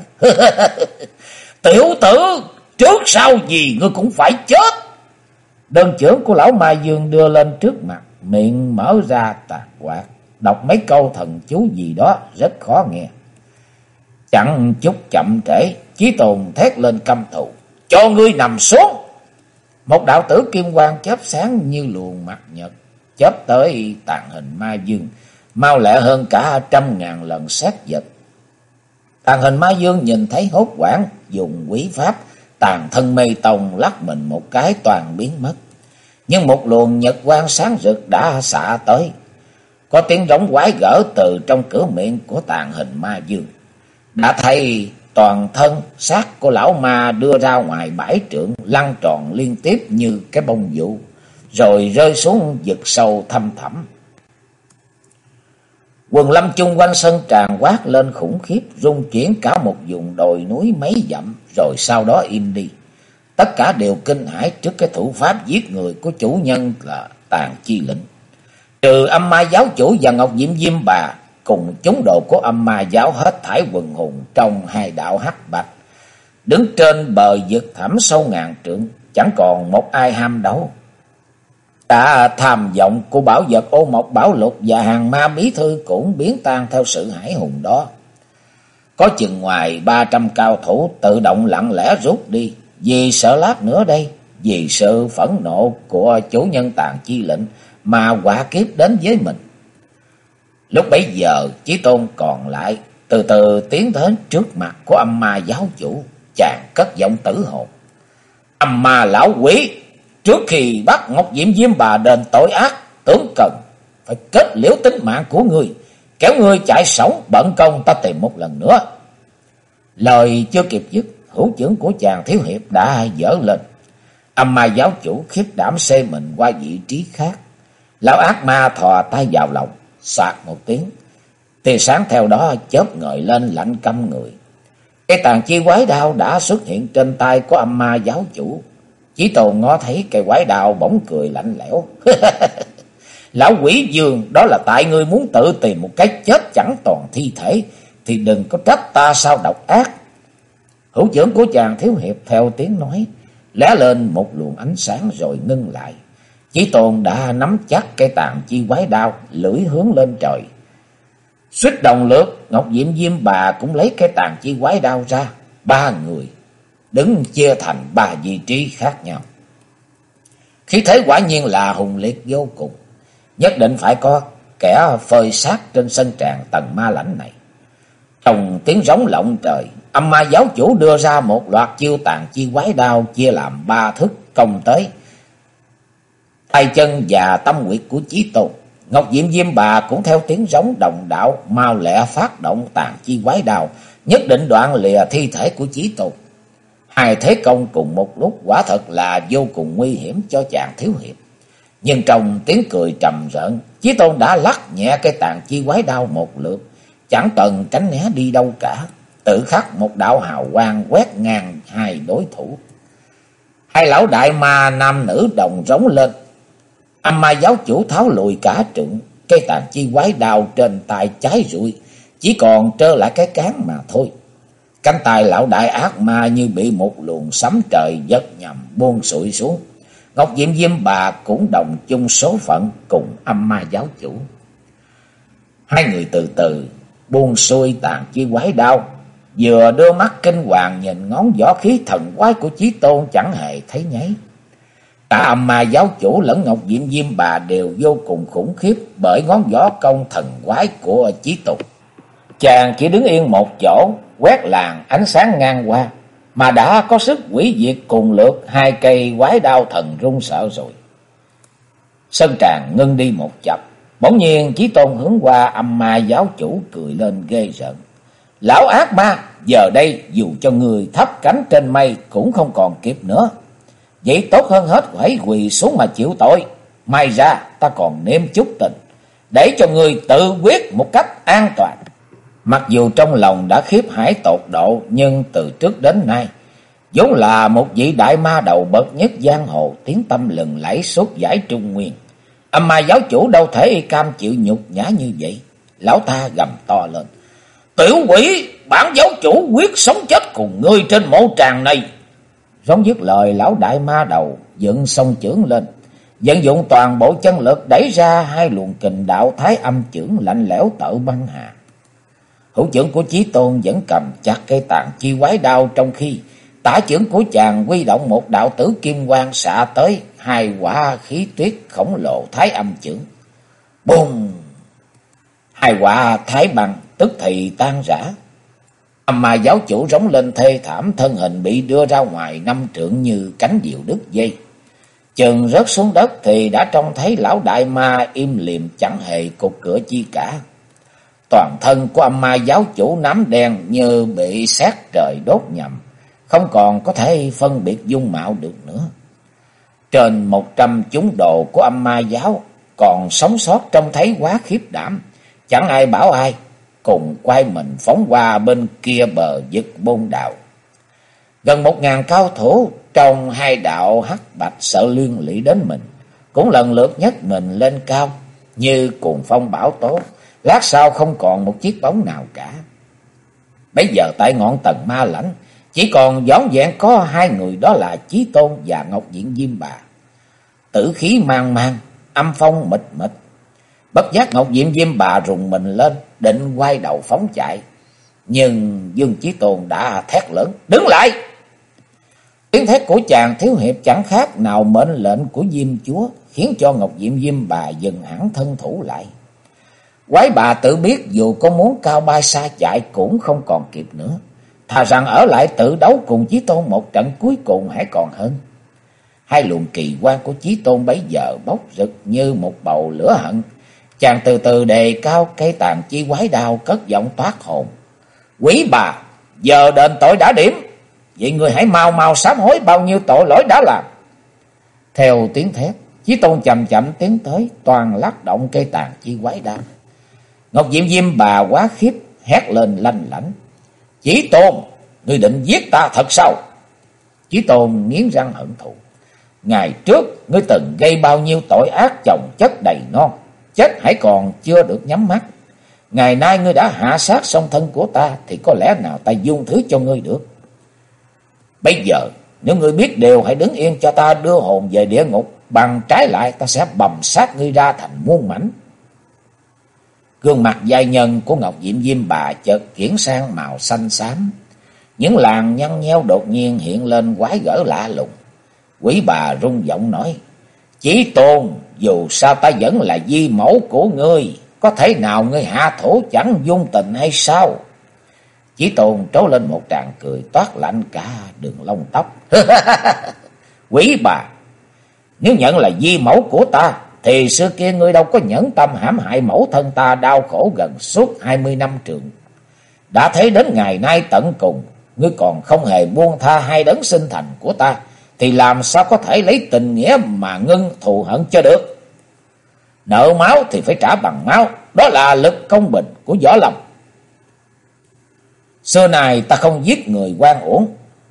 Tiểu tử, trước sau gì ngươi cũng phải chết. Đơn chưởng của lão Ma Dương đưa lên trước mặt, miệng mở ra tàn quạt, đọc mấy câu thần chú gì đó rất khó nghe. Chẳng chút chậm trễ, Chí Tôn thét lên căm thù. Cho ngươi nằm xuống. Một đạo tử kim quang chớp sáng như luồng mặt nhật, chớp tới Tàn Hình Ma Dương, mau lẹ hơn cả 100.000 lần sét giật. Tàn Hình Ma Dương nhìn thấy hốt hoảng, dùng quỷ pháp tàn thân mây tông lắc mình một cái toàn biến mất. Nhưng một luồng nhật quang sáng rực đã xạ tới. Có tiếng rống quái gở từ trong cửa miệng của Tàn Hình Ma Dương. Đã thấy toàn thân xác của lão ma đưa ra ngoài 7 trượng, lăn tròn liên tiếp như cái bông vụ, rồi rơi xuống vực sâu thăm thẳm. Quần lâm chung quanh sân tràn quát lên khủng khiếp, rung chuyển cả một vùng đồi núi mấy dặm, rồi sau đó im đi. Tất cả đều kinh hãi trước cái thủ pháp giết người của chủ nhân là Tàn Chi Lĩnh. Trừ Âm Ma giáo chủ và Ngọc Diệm Diêm Bà cùng chúng đồ của Âm Ma giáo hết thảy quần hùng trong hai đạo hắc bạch, đứng trên bờ vực thẳm sâu ngàn trượng, chẳng còn một ai ham đấu. Cả tham vọng của bảo vật Ô Mộc Bảo Lục và hàng ma bí thư cũng biến tan theo sự hải hùng đó. Có chừng ngoài 300 cao thủ tự động lặng lẽ rút đi, vì sợ lát nữa đây, vì sự phẫn nộ của chủ nhân Tàn Chi Lĩnh mà họa kiếp đến với mình. Lúc bấy giờ, Chí Tôn còn lại từ từ tiến đến trước mặt của Âm Ma giáo chủ, chàng cất giọng tử hồn: Âm Ma lão quỷ, trước khi bắt Ngọc Diệm Diêm Bà đền tội ác, tướng cần phải kết liễu tính mạng của ngươi, kéo ngươi chạy sống bận công ta tìm một lần nữa. Lời chưa kịp dứt, hữu chưởng của chàng thiếu hiệp đã dở lên. Âm Ma giáo chủ khiếp đảm xê mình qua vị trí khác. Lão ác ma thò tay vào lòng, xoạt một tiếng, tia sáng theo đó chớp ngời lên lạnh căm người. Cái tàn chi quái đao đã xuất hiện trên tay của Âm Ma giáo chủ. Chí Tôn ngó thấy cây quái đao bỗng cười lạnh lẽo: Lão quỷ dương, đó là tại ngươi muốn tự tìm một cái chết chẳng toàn thi thể, thì đừng có trách ta sao độc ác. Hữu chưởng của chàng thiếu hiệp theo tiếng nói lóe lên một luồng ánh sáng rồi ngưng lại. Chí Tôn đã nắm chắc cây tàn chi quái đao, lưỡi hướng lên trời. Suýt đồng lượt, Ngọc Diệm Diêm Bà cũng lấy cây tàn chi quái đao ra. Ba người đứng chia thành ba vị trí khác nhau. Khí thế quả nhiên là hùng liệt vô cùng, nhất định phải có kẻ phơi xác trên sân tràng tầng ma lãnh này. Trong tiếng rống lộng trời, Âm Ma giáo chủ đưa ra một loạt chiêu tàn chi quái đao chia làm 3 thức công tới tay chân và tâm huyệt của Chí Tôn. Ngọc Diệm Diêm Bà cũng theo tiếng rống đồng đạo mau lẹ phát động tàn chi quái đao, nhất định đoạn lìa thi thể của Chí Tôn. Hai thế công cùng một lúc quả thật là vô cùng nguy hiểm cho chàng thiếu hiệp. Nhưng trong tiếng cười trầm rợn, Chí Tôn đã lắc nhẹ cây tàn chi quái đao một lượt, chẳng cần tránh né đi đâu cả, tự khắc một đạo hào quang quét ngang hai đối thủ. Hai lão đại ma nam nữ đồng rống lên. Âm Ma giáo chủ tháo lùi cả trượng, cây tàn chi quái đao trên tay cháy rụi, chỉ còn trơ lại cái cán mà thôi. Cánh tay lão đại ác ma như bị một luồng sấm trời giật nhầm buông sụi xuống. Ngọc Diệm Diêm Bà cũng đồng chung số phận cùng Âm Ma giáo chủ. Hai người từ từ buông xuôi tàn chi quái đao, vừa đưa mắt kinh hoàng nhìn ngón võ khí thần quái của Chí Tôn chẳng hề thấy nháy. Cả Âm Ma giáo chủ lẫn Ngọc Diệm Diêm Bà đều vô cùng khủng khiếp bởi ngón võ công thần quái của Chí Tôn. Chàng chỉ đứng yên một chỗ, quét làn ánh sáng ngang qua, mà đã có sức hủy diệt cùng lượt hai cây quái đao thần run sợ rồi. Sân tràng ngưng đi một chập, bỗng nhiên Chí Tôn hướng qua Âm Ma giáo chủ cười lên ghê rợn: Lão ác ma, giờ đây dù cho người thấp cánh trên mây cũng không còn kịp nữa. Vậy tốt hơn hết hãy quỳ xuống mà chịu tội. May ra ta còn nếm chút tình, để cho người tự quyết một cách an toàn. Mặc dù trong lòng đã khiếp hải tột độ, nhưng từ trước đến nay vốn là một vị đại ma đầu bậc nhất giang hồ, tiếng tăm lừng lẫy suốt giải Trung Nguyên. Âm Ma giáo chủ đâu thể cam chịu nhục nhã như vậy. Lão ta gầm to lên: Tiểu quỷ, bản giáo chủ quyết sống chết cùng ngươi trên mộ tràng này. Rống dứt lời, lão đại ma đầu dựng song chưởng lên, vận dụng toàn bộ chân lực đẩy ra hai luồng kình đạo thái âm chưởng lạnh lẽo tợ băng hà. Hữu chưởng của Chí Tôn vẫn cầm chặt cây tàn chi quái đao, trong khi tả chưởng của chàng huy động một đạo tử kim quang xạ tới hai quả khí tuyết khổng lồ thái âm chưởng. Bùng! Hai quả thái băng tức thì tan rã. Âm Ma giáo chủ rống lên thê thảm, thân hình bị đưa ra ngoài 5 trượng như cánh diều đứt dây. Chừng rớt xuống đất thì đã trông thấy lão đại ma im lìm chẳng hề cục cửa chi cả. Toàn thân của âm ma giáo chủ nắm đen như bị sét trời đốt nhầm, không còn có thể phân biệt dung mạo được nữa. Trên 100 chúng đồ của âm ma giáo còn sống sót trông thấy quá khiếp đảm, chẳng ai bảo ai, cùng quay mình phóng qua bên kia bờ vực Môn Đạo. Gần 1000 cao thủ trong hai đạo hắc bạch sợ liên lụy đến mình, cũng lần lượt nhấc mình lên cao như cuồng phong bão tố, lát sau không còn một chiếc bóng nào cả. Bây giờ tại ngọn Tần Ma Lãnh chỉ còn vỏn vẹn có hai người, đó là Chí Tôn và Ngọc Diện Diêm Bà. Tử khí mang mang, âm phong mịt mịt. Bất giác Ngọc Diện Diêm Bà rùng mình lên, định quay đầu phóng chạy, nhưng Dương Chí Tôn đã thét lớn: "Đứng lại!" Tiếng thét của chàng thiếu hiệp chẳng khác nào mệnh lệnh của Diêm Chúa, khiến cho Ngọc Diện Diêm Bà dừng hẳn thân thủ lại. Quái bà tự biết dù có muốn cao bay xa chạy cũng không còn kịp nữa, thà rằng ở lại tự đấu cùng Chí Tôn một trận cuối cùng hãy còn hơn. Hai luồng kỳ quan của Chí Tôn bấy giờ bốc rực như một bầu lửa hận. Chàng từ từ đề cao cây tàn chi quái đao, cất giọng toát hồn: "Quỷ bà, giờ đền tội đã điểm, vậy người hãy mau mau sám hối bao nhiêu tội lỗi đã làm." Theo tiếng thét, Chí Tôn chậm chậm tiến tới, toàn lắc động cây tàn chi quái đao. Ngọc Diệm Diêm Bà quá khiếp, hét lên lanh lảnh: "Chí Tôn, ngươi định giết ta thật sao?" Chí Tôn nghiến răng hận thù: "Ngày trước ngươi từng gây bao nhiêu tội ác chồng chất đầy non, chết hãy còn chưa được nhắm mắt. Ngày nay ngươi đã hạ sát song thân của ta, thì có lẽ nào ta dung thứ cho ngươi được. Bây giờ nếu ngươi biết điều, hãy đứng yên cho ta đưa hồn về địa ngục, bằng trái lại ta sẽ bầm sát ngươi ra thành muôn mảnh." Gương mặt giai nhân của Ngọc Diệm Diêm Bà chợt chuyển sang màu xanh xám, những làn nhăn nheo đột nhiên hiện lên quái gở lạ lùng. Quỷ bà rung giọng nói: "Chí Tôn, dù sao ta vẫn là di mẫu của ngươi, có thể nào ngươi hạ thủ chẳng dung tình hay sao?" Chí Tôn trố lên một tràng cười toát lạnh cả đường lông tóc: "Quỷ bà, nếu nhận là di mẫu của ta, thì xưa kia ngươi đâu có nhẫn tâm hãm hại mẫu thân ta đau khổ gần suốt 20 năm trường. Đã thấy đến ngày nay tận cùng, ngươi còn không hề buông tha hai đấng sinh thành của ta, thì làm sao có thể lấy tình nghĩa mà ngưng thù hận cho được. Nợ máu thì phải trả bằng máu, đó là lực công bình của võ lâm. Xưa này ta không giết người oan uổng."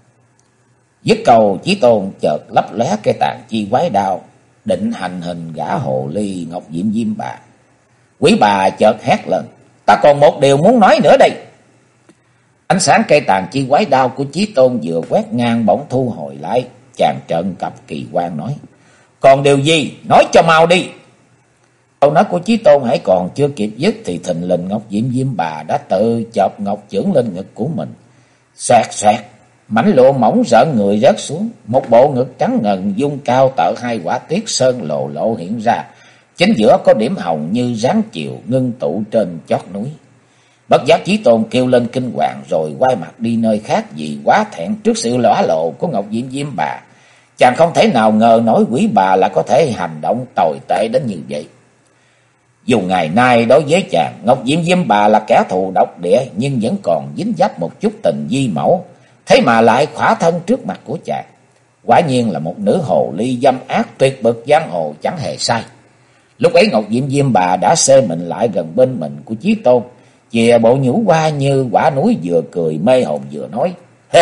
Dứt câu, Chí Tôn chợt lấp lóe cây tàn chi quái đao, định hành hình gã hồ ly Ngọc Diệm Diêm Bà. Quỷ bà chợt hét lên: "Ta còn một điều muốn nói nữa đây." Ánh sáng cây tàn chi quái đao của Chí Tôn vừa quét ngang bỗng thu hồi lại, chàng trợn cặp kỳ quan nói: "Còn điều gì? Nói cho mau đi." Câu nói của Chí Tôn hãy còn chưa kịp dứt, thì thình lình Ngọc Diệm Diêm Bà đã tự chộp ngọc chưởng lên ngực của mình. Xoẹt xoẹt, mảnh lụa mỏng rợn người rớt xuống, một bộ ngực trắng ngần dung cao tợ hai quả tiết sơn lộ lộ hiện ra, chính giữa có điểm hồng như ráng chiều ngưng tụ trên chót núi. Bất giác Chí Tôn kêu lên kinh hoàng, rồi quay mặt đi nơi khác vì quá thẹn trước sự lõa lộ của Ngọc Diệm Diêm Bà. Chàng không thể nào ngờ nổi quỷ bà là có thể hành động tồi tệ đến như vậy. Dù ngày nay đối với chàng, Ngọc Diệm Diêm Bà là kẻ thù độc địa, nhưng vẫn còn dính dấp một chút tình di mẫu, thế mà lại khỏa thân trước mặt của chàng. Quả nhiên là một nữ hồ ly dâm ác tuyệt bậc giang hồ, chẳng hề sai. Lúc ấy Ngọc Diệm Diêm Bà đã xê mình lại gần bên mình của Chí Tôn, chìa bộ nhũ qua như quả núi, vừa cười mê hồn vừa nói: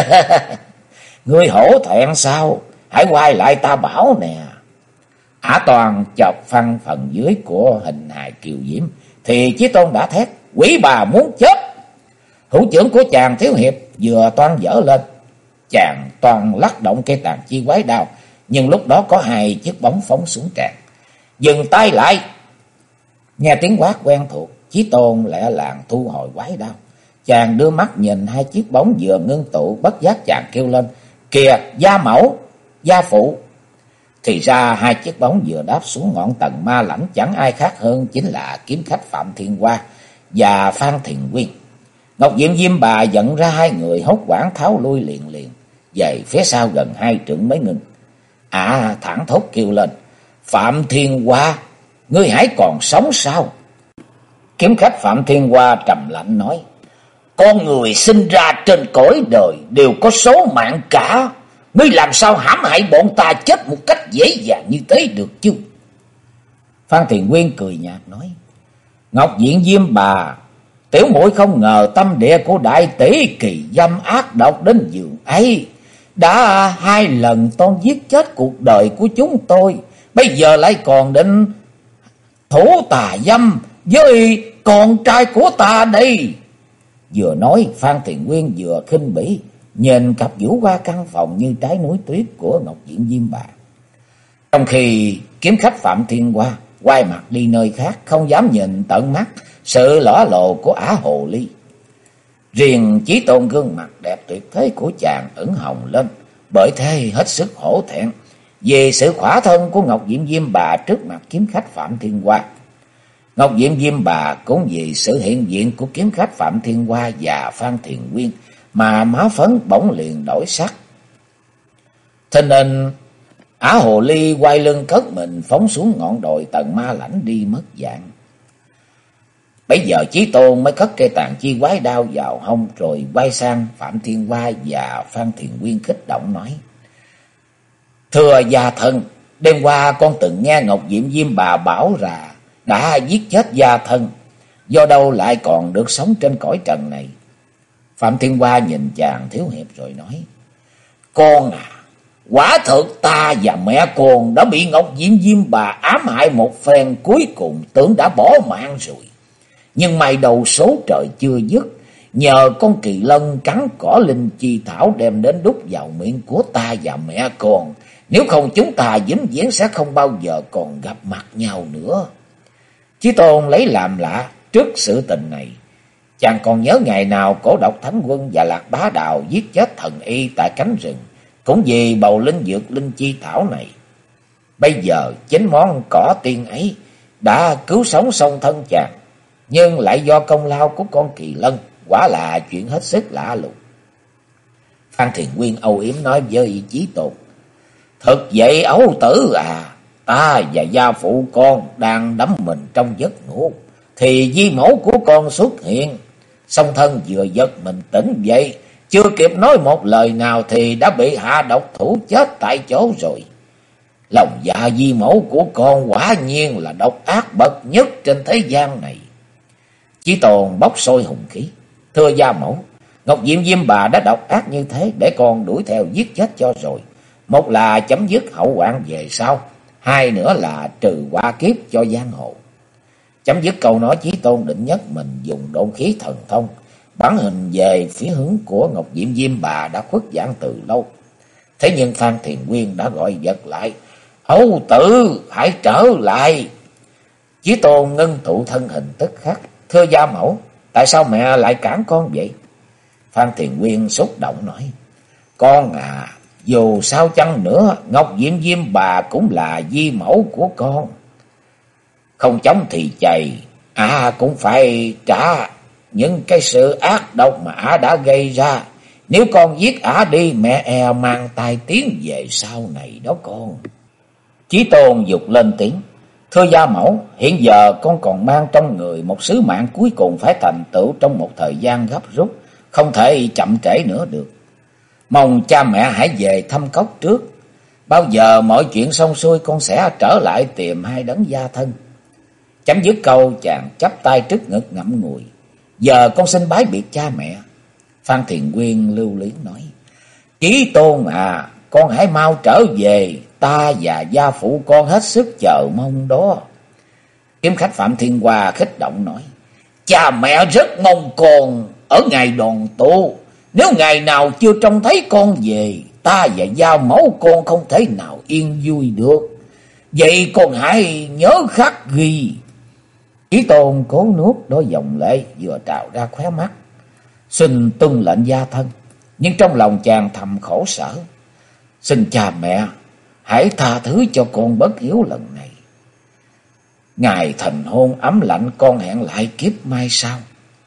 "Ngươi hổ thẹn sao? Hãy quay lại ta bảo nè." Ả toàn chọc phăng phần dưới của hình hài kiều diễm, thì Chí Tôn đã thét: "Quỷ bà muốn chết!" Hữu chưởng của chàng thiếu hiệp vừa toan dở lên, chàng toàn lắc động cây tàn chi quái đao, nhưng lúc đó có hai chiếc bóng phóng xuống tràn. "Dừng tay lại!" Nghe tiếng quát quen thuộc, Chí Tôn lẹ làng thu hồi quái đao. Chàng đưa mắt nhìn hai chiếc bóng vừa ngưng tụ, bất giác chàng kêu lên: "Kìa, gia mẫu, gia phụ!" Thì ra hai chiếc bóng vừa đáp xuống ngọn Tần Ma Lãnh chẳng ai khác hơn chính là kiếm khách Phạm Thiên Hoa và Phan Thiền Quyên. Ngọc Diệm Diêm Bà dẫn ra hai người, hốt quảng tháo lui liền liền, về phía sau gần 2 trượng mới ngừng. Thẳng thốt kêu lên: "Phạm Thiên Hoa, ngươi hãy còn sống sao?" Kiếm khách Phạm Thiên Hoa trầm lạnh nói: Con người sinh ra trên cõi đời đều có số mạng cả, ngươi làm sao hãm hại bọn ta chết một cách dễ dàng như thế được chứ? Phan Thiền Nguyên cười nhạt nói: Ngọc Diện Diêm Bà, tiểu muội không ngờ tâm địa của đại tỷ kỳ dâm ác độc đến giường ấy. Đã 2 lần toan giết chết cuộc đời của chúng tôi, bây giờ lại còn định thủ tà dâm với con trai của ta đây. Vừa nói, Phan Thiền Nguyên vừa khinh bỉ nhìn cặp vũ qua căn phòng như trái núi tuyết của Ngọc Diện Diêm Bà. Trong khi kiếm khách Phạm Thiên Hoa quay mặt đi nơi khác, không dám nhìn tận mắt sự lõa lộ của Ả Hồ Ly. Riêng Chí Tôn gương mặt đẹp tuyệt thế của chàng ửng hồng lên, bởi thế hết sức hổ thẹn vì sự khỏa thân của Ngọc Diệm Diêm Bà trước mặt kiếm khách Phạm Thiên Hoa. Ngọc Diệm Diêm Bà cũng vì sự hiện diện của kiếm khách Phạm Thiên Hoa và Phan Thiền Nguyên mà má phấn bỗng liền đổi sắc. Thế nên Ả Hồ Ly quay lưng cất mình phóng xuống ngọn đồi Tần Ma Lãnh đi mất dạng. Bây giờ Chí Tôn mới cất cây tàn chi quái đao vào hông, rồi quay sang Phạm Thiên Hoa và Phan Thiền Nguyên kích động nói: Thưa gia thân, đêm qua con từng nghe Ngọc Diệm Diêm Bà bảo là đã giết chết gia thân, do đâu lại còn được sống trên cõi trần này? Phạm Thiên Hoa nhìn chàng thiếu hiệp rồi nói: Con à, quả thực ta và mẹ con đã bị Ngọc Diệm Diêm Bà ám hại một phen, cuối cùng tưởng đã bỏ mạng rồi. Nhưng may đầu số trời chưa dứt, nhờ con kỳ lân cắn cỏ linh chi thảo đem đến đút vào miệng của ta và mẹ con, nếu không chúng ta vĩnh viễn sẽ không bao giờ còn gặp mặt nhau nữa. Chí Tôn lấy làm lạ trước sự tình này. Chàng còn nhớ ngày nào Cổ Độc Thánh Quân và Lạc Bá Đào giết chết thần y tại cánh rừng, cũng vì bầu linh dược linh chi thảo này. Bây giờ chính món cỏ tiên ấy đã cứu sống song thân chàng, nhưng lại do công lao của con kỳ lân, quả là chuyện hết sức lạ lùng. Phan Thiền Nguyên âu yếm nói với Chí Tôn: Thực vậy ấu tử à, ta và gia phụ con đang đắm mình trong giấc ngủ, thì di mẫu của con xuất hiện. Song thân vừa giật mình tỉnh dậy, chưa kịp nói một lời nào thì đã bị hạ độc thủ chết tại chỗ rồi. Lòng dạ di mẫu của con quả nhiên là độc ác bậc nhất trên thế gian này. Chí Tôn bốc sôi hùng khí: Thưa gia mẫu, Ngọc Diệm Diêm Bà đã độc ác như thế để con đuổi theo giết chết cho rồi. Một là chấm dứt hậu hoạn về sau, hai nữa là trừ họa kiếp cho giang hồ. Chấm dứt câu nói, Chí Tôn định nhất mình dùng độn khí thần thông bắn hình về phía hướng của Ngọc Diệm Diêm Bà đã khuất dạng từ lâu. Thế nhưng Phan Thiền Nguyên đã gọi giật lại: Âu tử, hãy trở lại. Chí Tôn ngưng tụ thân hình tức khắc: Thưa gia mẫu, tại sao mẹ lại cản con vậy? Phan Thiền Nguyên xúc động nói: Con à, dù sao chăng nữa, Ngọc Diệm Diêm Bà cũng là di mẫu của con. Không chống thì chày, cũng phải trả những cái sự ác độc mà đã gây ra. Nếu con giết đi, mẹ e mang tai tiếng về sau này đó con. Chí Tôn dục lên tiếng: Thưa gia mẫu, hiện giờ con còn mang trong người một sứ mạng cuối cùng phải thành tựu trong một thời gian gấp rút, không thể chậm trễ nữa được. Mong cha mẹ hãy về thăm cốc trước. Bao giờ mọi chuyện xong xuôi, con sẽ trở lại tìm hai đấng gia thân. Chấm dứt câu, chàng chắp tay trước ngực ngậm ngùi: Giờ con xin bái biệt cha mẹ. Phan Thiền Nguyên lưu luyến nói: Chí Tôn à, con hãy mau trở về, ta và gia phụ con hết sức chờ mong đó. Kiếm khách Phạm Thiên Hoa khích động nói: Cha mẹ rất mong con ở ngày đoàn tụ. Nếu ngày nào chưa trông thấy con về, ta và gia mẫu con không thể nào yên vui được. Vậy con hãy nhớ khắc ghi. Chí Tôn cố nuốt đôi dòng lệ vừa trào ra khóe mắt, xin tuân lệnh gia thân. Nhưng trong lòng chàng thầm khổ sở: Xin cha mẹ hãy tha thứ cho con bất hiếu lần này. Ngày thành hôn ấm lạnh, con hẹn lại kiếp mai sau.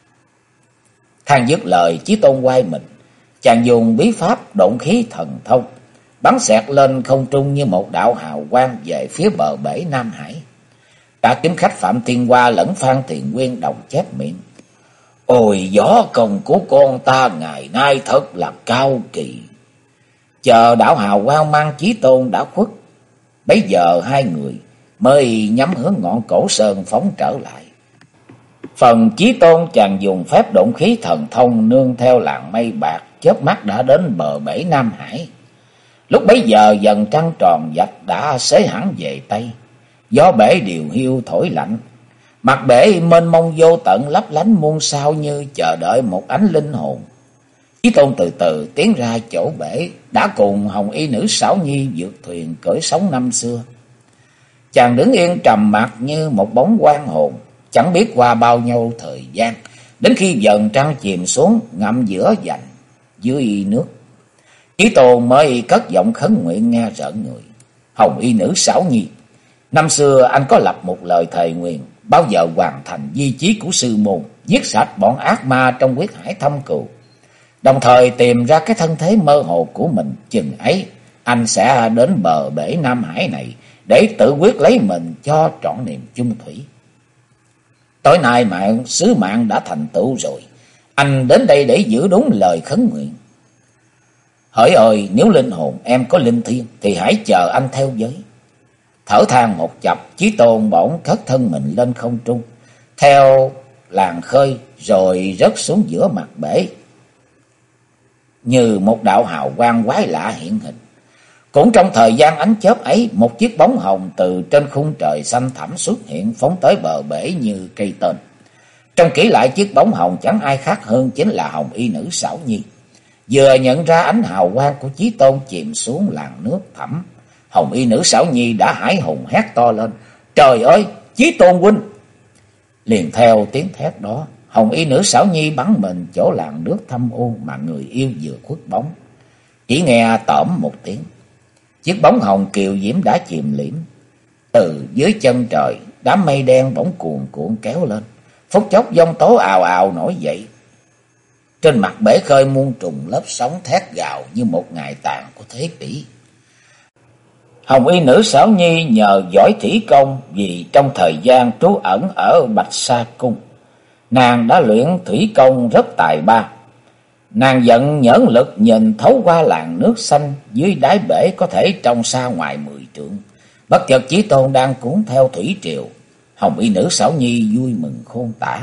Than dứt lời, Chí Tôn quay mình, chàng dùng bí pháp độn khí thần thông bắn xẹt lên không trung như một đạo hào quang về phía bờ bể Nam Hải. Cả kiếm khách Phạm Thiên Hoa lẫn Phan Thiền Nguyên đồng chép miệng. Ôi, võ công của con ta ngày nay thật là cao kỳ. Chờ đạo hào quang mang Chí Tôn đã khuất, bấy giờ hai người mới nhắm hướng ngọn cổ sơn phóng trở lại. Phần Chí Tôn chàng dùng phép độn khí thần thông nương theo làn mây bạc, chớp mắt đã đến bờ bể Nam Hải. Lúc bấy giờ dần trăng tròn vạch đã xế hẳn về Tây, gió bể điều hiu thổi lạnh. Mặt bể mênh mông vô tận lấp lánh muôn sao như chờ đợi một ánh linh hồn. Chí Tôn từ từ tiến ra chỗ bể, đã cùng hồng y nữ Sảo Nhi vượt thuyền cưỡi sóng năm xưa. Chàng đứng yên trầm mặc như một bóng quan hồn, chẳng biết qua bao nhiêu thời gian, đến khi dần trăng chìm xuống ngậm giữa dành dưới nước. Chí Tôn mới cất giọng khấn nguyện nghe rợn người. Hồng y nữ Sảo Nhi, năm xưa anh có lập một lời thề nguyền, bao giờ hoàn thành di chí của sư môn, giết sạch bọn ác ma trong huyết hải thâm cừu, đồng thời tìm ra cái thân thế mơ hồ của mình. Chừng ấy anh sẽ đến bờ bể Nam Hải này để tự quyết lấy mình cho trọn niềm chung thủy. Tối nay sứ mạng đã thành tựu rồi, anh đến đây để giữ đúng lời khấn nguyện. Hỡi ơi, nếu linh hồn em có linh thiêng thì hãy chờ anh theo giới. Thở than một chập, Chí Tôn bỗng cất thân mình lên không trung, theo làn khơi rồi rớt xuống giữa mặt bể, như một đạo hào quang quái lạ hiện hình. Cũng trong thời gian ánh chớp ấy, một chiếc bóng hồng từ trên khung trời xanh thẳm xuất hiện, phóng tới bờ bể như cây tên. Trông kỹ lại, chiếc bóng hồng chẳng ai khác hơn chính là hồng y nữ Sảo Nhi. Vừa nhận ra ánh hào quang của Chí Tôn chìm xuống làn nước thẳm, hồng y nữ Sảo Nhi đã hãi hùng hét to lên: Trời ơi, Chí Tôn huynh! Liền theo tiếng thét đó, hồng y nữ Sảo Nhi bắn mình chỗ làn nước thâm u mà người yêu vừa khuất bóng. Chỉ nghe tởm một tiếng, chiếc bóng hồng kiều diễm đã chìm liễm. Từ dưới chân trời, đám mây đen bỗng cuồn cuộn kéo lên, phút chốc giông tố ào ào nổi dậy. Trên mặt bể khơi muôn trùng lớp sóng thét gào như một ngày tàn của thế kỷ. Hồng y nữ Sảo Nhi nhờ giỏi thủy công, vì trong thời gian trú ẩn ở Bạch Sa Cung, nàng đã luyện thủy công rất tài ba. Nàng vận nhẫn lực nhìn thấu qua làn nước xanh dưới đáy bể, có thể trông xa ngoài 10 trượng. Bất chợt Chí Tôn đang cuốn theo thủy triều, hồng y nữ Sảo Nhi vui mừng khôn tả.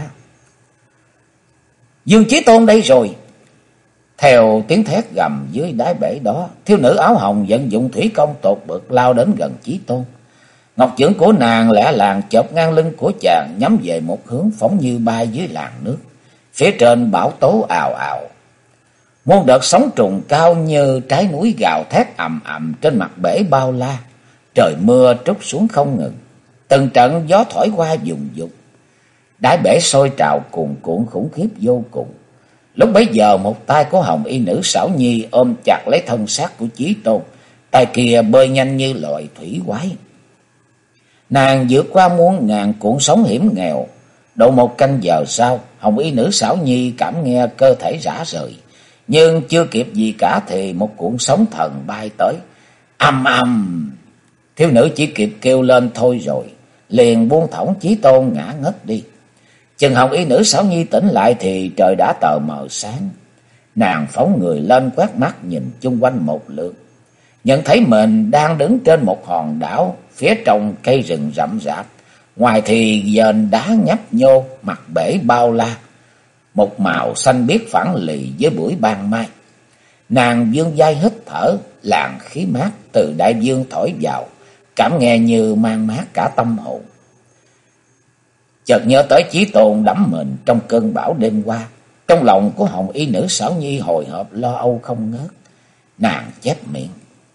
Dương Chí Tôn đây rồi! Theo tiếng thét gầm dưới đáy bể đó, thiếu nữ áo hồng vận dụng thủy công tột bực lao đến gần Chí Tôn. Ngọc chưởng của nàng lẻ làng chộp ngang lưng của chàng, nhắm về một hướng, phóng như bay dưới làn nước. Phía trên bão tố ào ào, muôn đợt sóng trùng cao như trái núi gào thét ầm ầm trên mặt bể bao la. Trời mưa trút xuống không ngừng, từng trận gió thổi qua vùng vụt. Đáy bể sôi trào cuồn cuộn khủng khiếp vô cùng. Lúc bấy giờ một tay của hồng y nữ Sảo Nhi ôm chặt lấy thân xác của Chí Tôn, tay kia bơi nhanh như loài thủy quái. Nàng vượt qua muôn ngàn cuộn sóng hiểm nghèo. Độ một canh giờ sau, hồng y nữ Sảo Nhi cảm nghe cơ thể rã rời, nhưng chưa kịp gì cả thì một cuộn sóng thần bay tới. Ầm ầm! Thiếu nữ chỉ kịp kêu lên thôi rồi, liền buông thõng Chí Tôn ngã ngất đi. Chừng hồng y nữ Sảo Nhi tỉnh lại thì trời đã tờ mờ sáng. Nàng phóng người lên quét mắt nhìn chung quanh một lượt, nhận thấy mình đang đứng trên một hòn đảo, phía trong cây rừng rậm rạp, ngoài thì dền đá nhấp nhô, mặt bể bao la, một màu xanh biếc phẳng lì với buổi ban mai. Nàng vươn vai hít thở, làn khí mát từ đại dương thổi vào, cảm nghe như mang mát cả tâm hồn. Chợt nhớ tới Chí Tôn đắm mình trong cơn bão đêm qua, trong lòng của hồng y nữ Sảo Nhi hồi hộp lo âu không ngớt. Nàng chép miệng: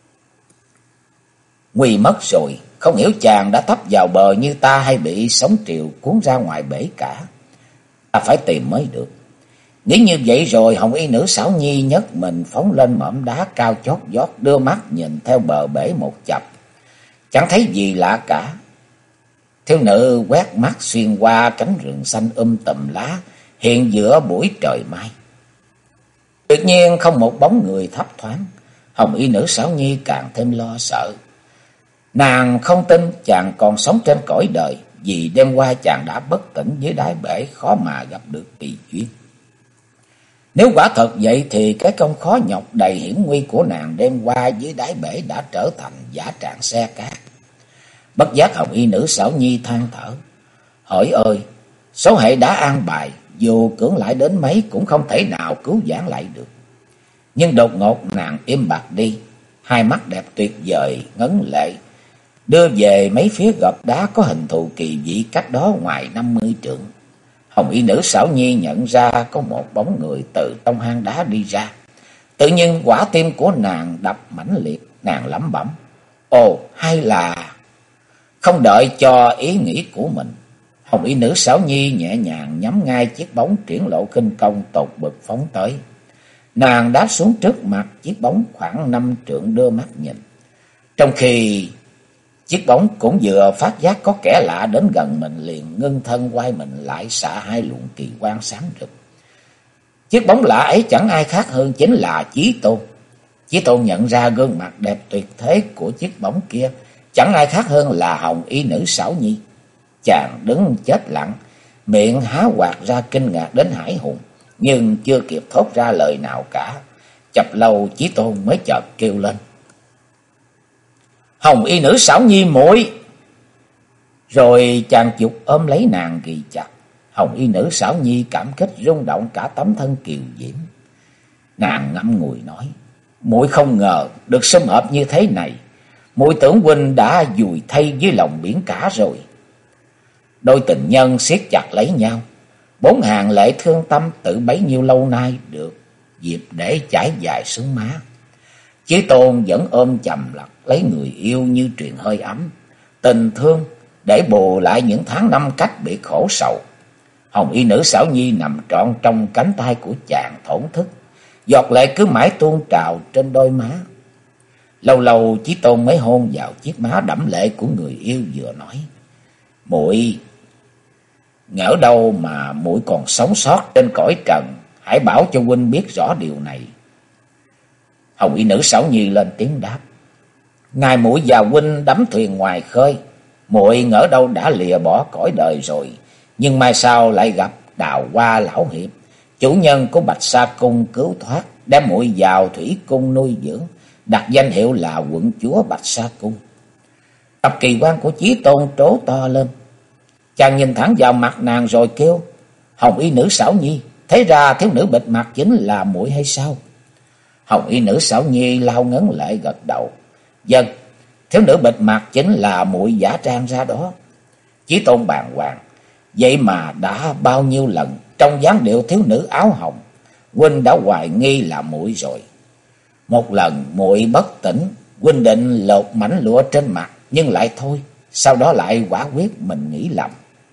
Nguy mất rồi, không hiểu chàng đã tấp vào bờ như ta hay bị sóng triều cuốn ra ngoài bể cả. Ta phải tìm mới được. Nghĩ như vậy rồi, hồng y nữ Sảo Nhi nhấc mình phóng lên mỏm đá cao chót vót, đưa mắt nhìn theo bờ bể một chập, chẳng thấy gì lạ cả. Thiếu nữ quét mắt xuyên qua cánh rừng xanh tùm lá hiện giữa buổi trời mai. Tuyệt nhiên không một bóng người thấp thoáng. Hồng y nữ Sảo Nhi càng thêm lo sợ. Nàng không tin chàng còn sống trên cõi đời, vì đêm qua chàng đã bất tỉnh dưới đáy bể, khó mà gặp được kỳ duyên. Nếu quả thật vậy thì cái công khó nhọc đầy hiểm nguy của nàng đêm qua dưới đáy bể đã trở thành giả trạng xe cát. Bất giác hồng y nữ Xảo Nhi than thở: hỡi ơi, số hệ đã an bài, dù cưỡng lại đến mấy cũng không thể nào cứu vãn lại được. Nhưng đột ngột nàng im bặt đi, hai mắt đẹp tuyệt vời ngấn lệ, đưa về mấy phía gập đá có hình thù kỳ dị cách đó ngoài 50 trượng. Hồng y nữ Xảo Nhi nhận ra có một bóng người từ trong hang đá đi ra. Tự nhiên quả tim của nàng đập mãnh liệt, nàng lẩm bẩm: ồ, hay là... Không đợi cho ý nghĩ của mình, hồng y nữ Xảo Nhi nhẹ nhàng nhắm ngay chiếc bóng triển lộ khinh công tột bực phóng tới. Nàng đáp xuống trước mặt chiếc bóng khoảng 5 trượng, đưa mắt nhìn. Trong khi chiếc bóng cũng vừa phát giác có kẻ lạ đến gần mình, liền ngưng thân quay mình lại, xạ hai luồng kỳ quang sáng rực. Chiếc bóng lạ ấy chẳng ai khác hơn chính là Chí Tôn. Chí Tôn nhận ra gương mặt đẹp tuyệt thế của chiếc bóng kia chẳng ai khác hơn là hồng y nữ Xảo Nhi. Chàng đứng chết lặng, miệng há hoạc ra kinh ngạc đến hải hùng, nhưng chưa kịp thốt ra lời nào cả. Chập lâu Chí Tôn mới chợt kêu lên: hồng y nữ Xảo Nhi muội! Rồi chàng giục ôm lấy nàng ghi chặt. Hồng y nữ Xảo Nhi cảm kích rung động cả tấm thân kiều diễm. Nàng ngậm ngùi nói: muội không ngờ được sum họp như thế này, muội tưởng huynh đã vùi thay dưới lòng biển cả rồi. Đôi tình nhân siết chặt lấy nhau, 4 hàng lệ thương tâm tự bấy nhiêu lâu nay được dịp để chảy dài xuống má. Chí Tôn vẫn ôm chầm lặt lấy người yêu như truyền hơi ấm, tình thương để bù lại những tháng năm cách bị khổ sầu. Hồng y nữ Xảo Nhi nằm trọn trong cánh tay của chàng thổn thức, giọt lệ cứ mãi tuôn trào trên đôi má. Lâu lâu Chí Tôn mới hôn vào chiếc má đẫm lệ của người yêu, vừa nói: muội, ngỡ đâu mà muội còn sống sót trên cõi trần, hãy bảo cho huynh biết rõ điều này. Hồng y nữ Xảo Nhi lên tiếng đáp: ngày muội và huynh đắm thuyền ngoài khơi, muội ngỡ đâu đã lìa bỏ cõi đời rồi, nhưng mai sau lại gặp Đào Hoa lão hiệp, chủ nhân của Bạch Sa cung cứu thoát, đem muội vào thủy cung nuôi dưỡng, đặt danh hiệu là quận chúa Bạch Sa cung. Tập kỳ quan của Chí Tôn trố to lên. Chàng nhìn thẳng vào mặt nàng rồi kêu: hồng y nữ Xảo Nhi, thế ra thiếu nữ bịt mặt chính là muội hay sao? Hồng y nữ Xảo Nhi lau ngấn lệ gật đầu: vâng, thiếu nữ bịt mặt chính là muội giả trang ra đó. Chí Tôn bàng hoàng: vậy mà đã bao nhiêu lần trong dáng điệu thiếu nữ áo hồng, huynh đã hoài nghi là muội rồi. Một lần muội bất tỉnh, huynh định lột mảnh lụa trên mặt, nhưng lại thôi, sau đó lại quả quyết mình nghĩ lầm.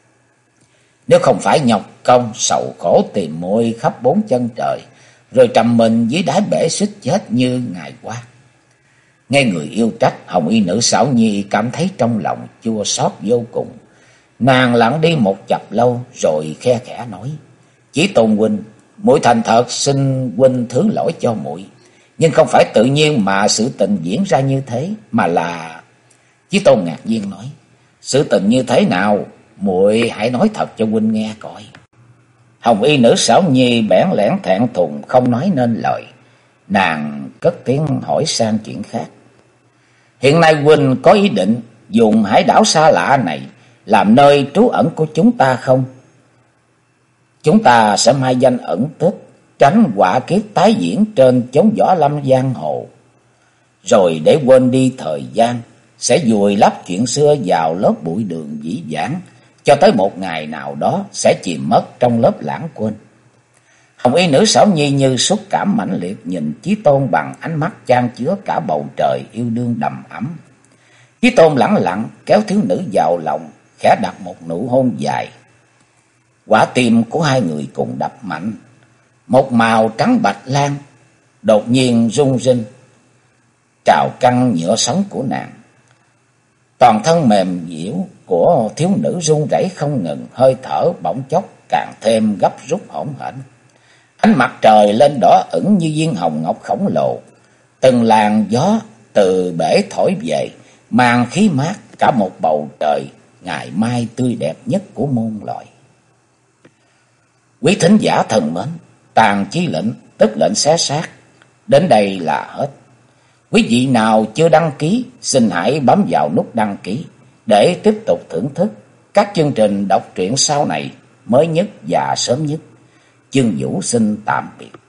Nếu không phải nhọc công sầu khổ tìm muội khắp 4 chân trời, rồi trầm mình dưới đáy bể suýt chết như ngày qua. Nghe người yêu trách, hồng y nữ Xảo Nhi cảm thấy trong lòng chua xót vô cùng. Nàng lặng đi một chập lâu rồi khe khẽ nói: Chí Tôn huynh, muội thành thật xin huynh thứ lỗi cho muội, nhưng không phải tự nhiên mà sự tình diễn ra như thế, mà là... Chí Tôn ngạc nhiên nói: sự tình như thế nào? Muội hãy nói thật cho huynh nghe coi. Hồng y nữ Xảo Nhi bẽn lẽn thẹn thùng không nói nên lời. Nàng cất tiếng hỏi sang chuyện khác: hiện nay huynh có ý định dùng hải đảo xa lạ này làm nơi trú ẩn của chúng ta không? Chúng ta sẽ mai danh ẩn tích, tránh họa kiếp tái diễn trên chốn võ lâm giang hồ. Rồi để quên đi thời gian, sẽ vùi lấp chuyện xưa vào lớp bụi đường dĩ vãng, cho tới một ngày nào đó sẽ chìm mất trong lớp lãng quên. Hồng y nữ Xảo Nhi như xúc cảm mãnh liệt nhìn Chí Tôn bằng ánh mắt chan chứa cả bầu trời yêu đương đầm ấm. Chí Tôn lẳng lặng kéo thiếu nữ vào lòng, khẽ đặt một nụ hôn dài. Quả tim của hai người cùng đập mạnh. Một màu trắng bạch lan đột nhiên rung rinh trào căng nhựa sống của nàng. Toàn thân mềm dẻo của thiếu nữ run rẩy không ngừng, hơi thở bỗng chốc càng thêm gấp rút hỗn hển. Ánh mặt trời lên đỏ ửng như viên hồng ngọc khổng lồ. Từng làn gió từ bể thổi về, mang khí mát cả một bầu trời ngày mai tươi đẹp nhất của môn loại. Quý thính giả thân mến, tàn chí lệnh tức lệnh xé xác đến đây là hết. Quý vị nào chưa đăng ký xin hãy bấm vào nút đăng ký để tiếp tục thưởng thức các chương trình đọc truyện sau này mới nhất và sớm nhất. Chương Vũ xin tạm biệt.